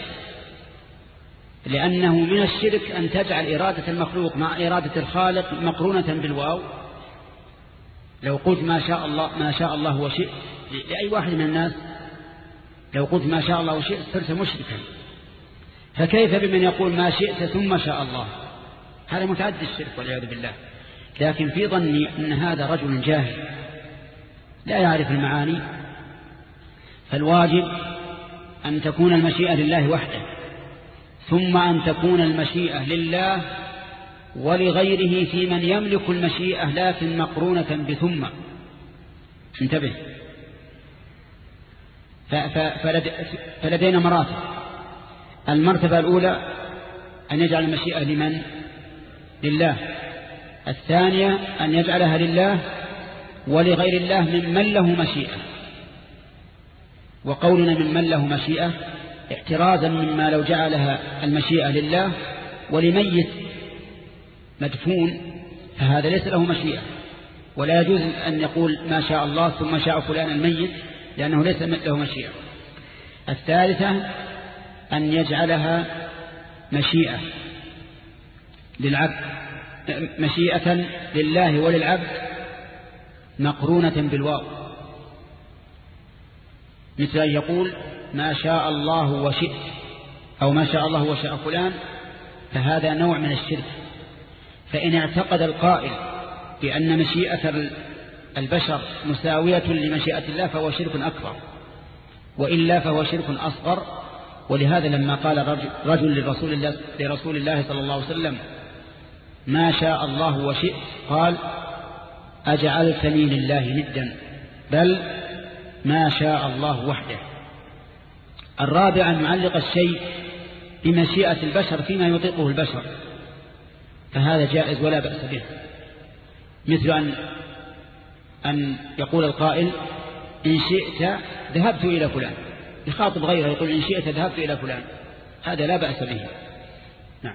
لأنه من الشرك أن تجعل إرادة المخلوق مع إرادة الخالق مقرونة بالواو. لو قلت ما شاء الله ما شاء الله وشئت لأي واحد من الناس، لو قلت ما شاء الله وشئت صرت مشركا، فكيف بمن يقول ما شئت ثم شاء الله؟ هذا متعدي الشرك والعياذ بالله. لكن في ظني أن هذا رجل جاهل لا يعرف المعاني، فالواجب أن تكون المشيئة لله وحده، ثم أن تكون المشيئة لله ولغيره في من يملك المشيئة، لكن مقرونة بثم. انتبه. فلدينا مراتب. المرتبة الأولى أن يجعل المشيئة لمن؟ لله. الثانية أن يجعلها لله ولغير الله ممن له مشيئة. وقولنا ممن له مشيئة احترازا مما لو جعلها المشيئة لله ولميت مدفون فهذا ليس له مشيئة، ولا يجوز أن يقول ما شاء الله ثم شاء فلان الميت، لأنه ليس له مشيئة. الثالثة أن يجعلها مشيئة للعبد، مشيئة لله وللعبد مقرونة بالواو، مثل أن يقول ما شاء الله وشئت أو ما شاء الله وشاء فلان، فهذا نوع من الشرك. فإن اعتقد القائل بأن مشيئة البشر مساوية لمشيئة الله فهو شرك أكبر، وإلا فهو شرك أصغر. ولهذا لما قال رجل لرسول الله, لرسول الله صلى الله عليه وسلم ما شاء الله وشئت، قال أجعلتني لله ندا، بل ما شاء الله وحده. الرابع أن يعلق الشيء بمشيئة البشر فيما يطيقه البشر، فهذا جائز ولا بأس به، مثل أن أن يقول القائل إن شئت ذهبت إلى فلان، يخاطب غيره يقول إن شئت ذهبت إلى فلان، هذا لا بأس به. نعم.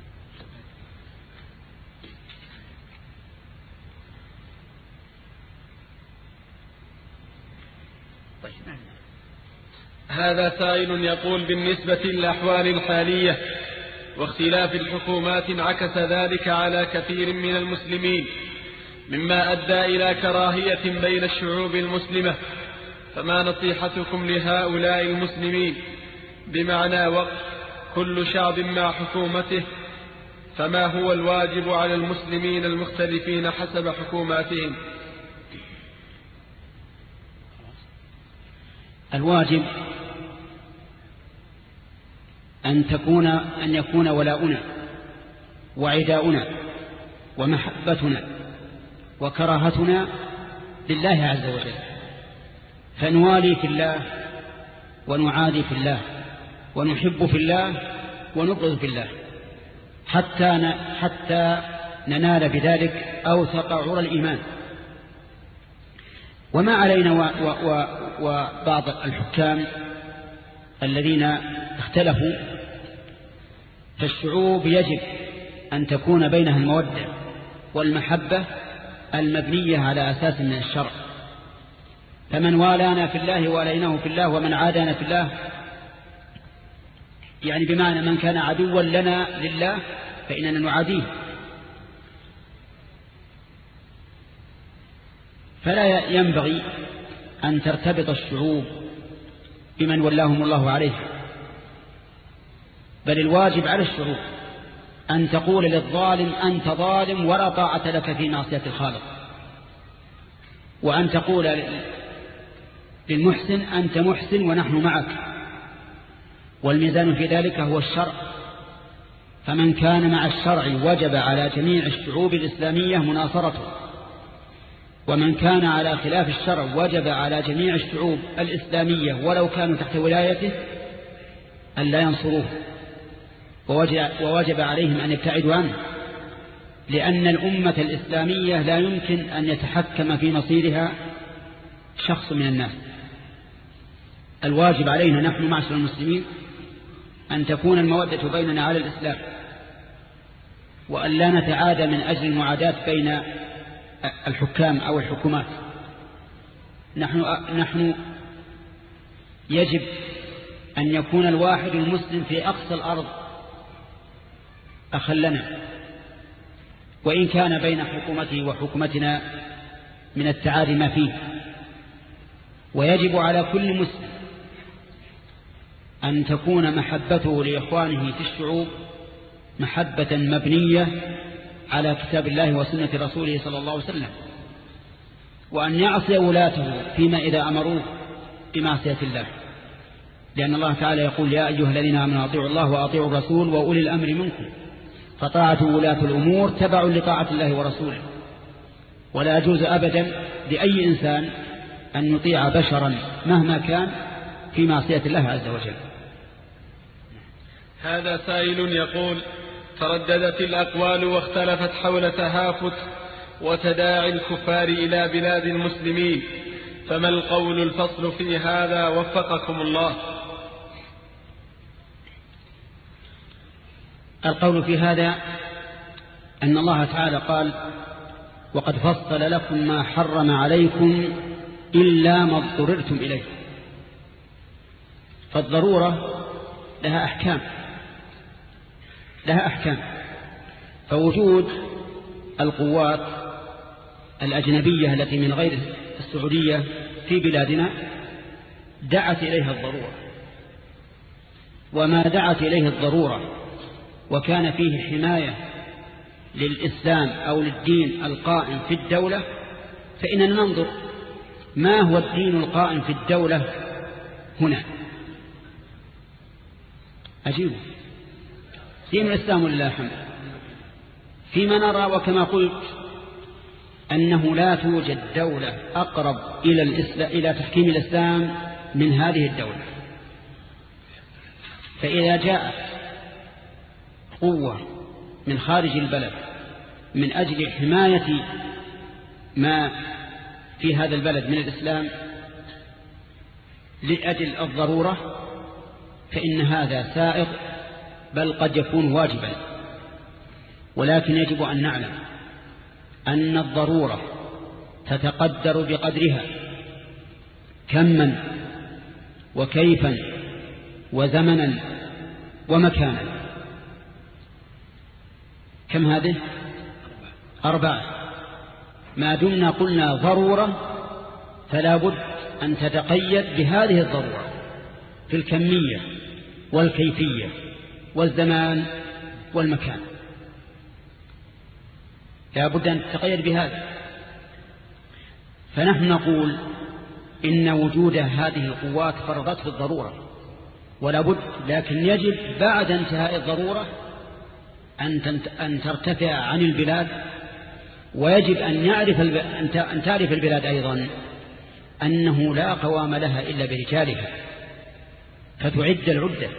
هذا سائل يقول بالنسبة للأحوال الحالية واختلاف الحكومات انعكس ذلك على كثير من المسلمين مما أدى إلى كراهية بين الشعوب المسلمة، فما نصيحتكم لهؤلاء المسلمين؟ بمعنى وقت كل شعب مع حكومته، فما هو الواجب على المسلمين المختلفين حسب حكوماتهم؟ الواجب أن تكون أن يكون ولاؤنا وعداؤنا ومحبتنا وكراهتنا لله عز وجل، فنوالي في الله ونعادي في الله ونحب في الله ونبغض في الله حتى حتى ننال بذلك أوثق عرى الإيمان. وما علينا وبعض الحكام الذين اختلفوا، فالشعوب يجب أن تكون بينها المودة والمحبة المبنية على أساس من الشرع، فمن والانا في الله واليناه في الله، ومن عادانا في الله، يعني بمعنى من كان عدوا لنا لله فإننا نعاديه. فلا ينبغي أن ترتبط الشعوب بمن ولاهم الله عليه، بل الواجب على الشعوب أن تقول للظالم أنت ظالم ولا طاعة لك في معصية الخالق، وأن تقول للمحسن أنت محسن ونحن معك، والميزان في ذلك هو الشرع. فمن كان مع الشرع وجب على جميع الشعوب الإسلامية مناصرته، ومن كان على خلاف الشرع وجب على جميع الشعوب الإسلامية ولو كانوا تحت ولايته أن لا ينصروه، ووجب عليهم أن يبتعدوا عنه، لأن الأمة الإسلامية لا يمكن أن يتحكم في مصيرها شخص من الناس. الواجب علينا نحن معشر المسلمين أن تكون المودة بيننا على الإسلام، وأن لا نتعادى من أجل المعاداة بين الحكام أو الحكومات. نحن, نحن يجب أن يكون الواحد المسلم في أقصى الأرض أخا لنا، وإن كان بين حكومته وحكومتنا من التعادي ما فيه. ويجب على كل مسلم أن تكون محبته لإخوانه في الشعوب محبة مبنية على كتاب الله وسنة رسوله صلى الله عليه وسلم، وأن يعصي ولاته فيما إذا أمروه بمعصية الله، لأن الله تعالى يقول يا أيها الذين آمنوا أطيعوا الله وأطيعوا الرسول وأولي الأمر منكم، فطاعة ولاة الأمور تبع لطاعة الله ورسوله. ولا يجوز أبدا لأي إنسان أن يطيع بشرا مهما كان في معصية الله عز وجل. هذا سائل يقول ترددت الأقوال واختلفت حول تهافت وتداعي الكفار إلى بلاد المسلمين، فما القول الفصل في هذا وفقكم الله؟ القول في هذا أن الله تعالى قال وقد فصل لكم ما حرم عليكم إلا ما اضطررتم إليه، فالضرورة لها أحكام لها أحكام فوجود القوات الأجنبية التي من غير السعودية في بلادنا دعت إليها الضرورة، وما دعت إليه الضرورة وكان فيه حماية للإسلام أو للدين القائم في الدولة، فإننا ننظر ما هو الدين القائم في الدولة هنا. أجيب دين الإسلام ولله الحمد. فيما نرى وكما قلت أنه لا توجد دولة أقرب إلى الإسلام إلى تحكيم الإسلام من هذه الدولة. فإذا جاءت قوة من خارج البلد من أجل حماية ما في هذا البلد من الإسلام لأجل الضرورة فإن هذا سائغ بل قد يكون واجبا، ولكن يجب أن نعلم أن الضرورة تتقدر بقدرها كما وكيفا وزمنا ومكانا. كم هذه؟ أربعة. ما دمنا قلنا ضرورة فلا بد أن تتقيد بهذه الضرورة في الكمية والكيفية والزمان والمكان، لا بد أن تتقيد بهذا. فنحن نقول إن وجود هذه القوات فرضته الضرورة ولا بد، لكن يجب بعد انتهاء الضرورة أن ترتفع عن البلاد، ويجب أن يعرف أن تعرف البلاد أيضا أنه لا قوام لها إلا برجالها، فتعد العدة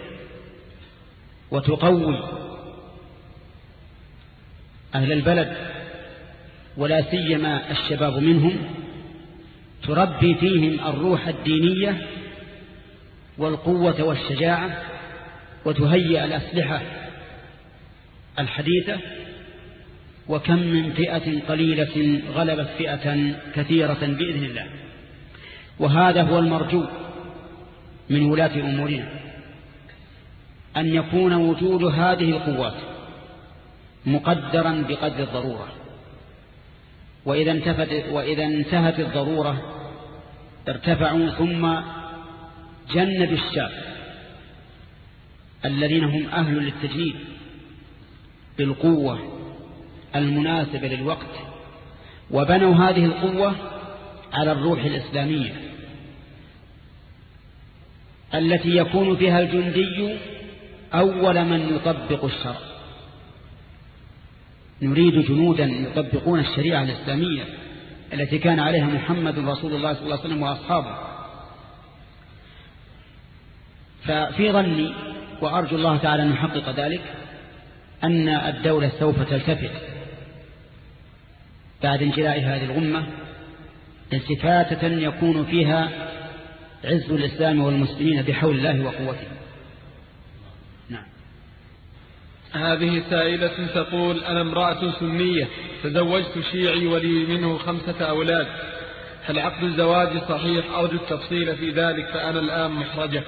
وتقوي أهل البلد ولا سيما الشباب منهم، تربي فيهم الروح الدينية والقوة والشجاعة، وتهيئ الأسلحة الحديثة. وكم من فئة قليلة غلبت فئة كثيرة بإذن الله. وهذا هو المرجو من ولاة أمورنا، أن يكون وجود هذه القوات مقدرا بقدر الضرورة، وإذا انتهت, وإذا انتهت الضرورة ارتفعوا ثم جند الشاب الذين هم أهل للتجنيد بالقوة المناسبة للوقت، وبنوا هذه القوة على الروح الإسلامية التي يكون فيها الجندي أول من يطبق الشرع. نريد جنودا يطبقون الشريعة الإسلامية التي كان عليها محمد رسول الله صلى الله عليه وسلم وأصحابه. ففي ظني وأرجو الله تعالى أن يحقق ذلك أن الدولة سوف تلتفت بعد انجلاء هذه الغمة التفاتة يكون فيها عز الإسلام والمسلمين بحول الله وقوته. نعم. هذه سائلة تقول: أنا امرأة سنية تزوجت شيعي ولي منه خمسة أولاد، هل عقد الزواج صحيح؟ أرجو التفصيل في ذلك فأنا الآن محرجة.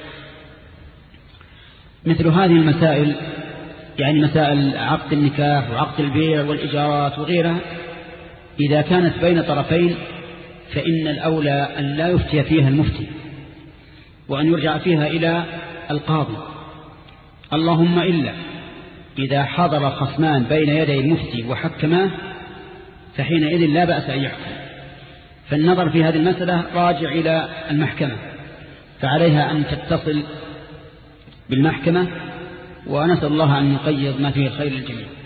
مثل هذه المسائل، يعني مسائل عقد النكاح وعقد البيع والإجارات وغيرها، إذا كانت بين طرفين فإن الأولى أن لا يفتي فيها المفتي وأن يرجع فيها إلى القاضي، اللهم إلا إذا حضر خصمان بين يدي المفتي وحكماه فحينئذ لا بأس أن يحكم. فالنظر في هذه المسألة راجع إلى المحكمة، فعليها أن تتصل بالمحكمة، ونسأل الله أن يقيض ما فيه الخير للجميع.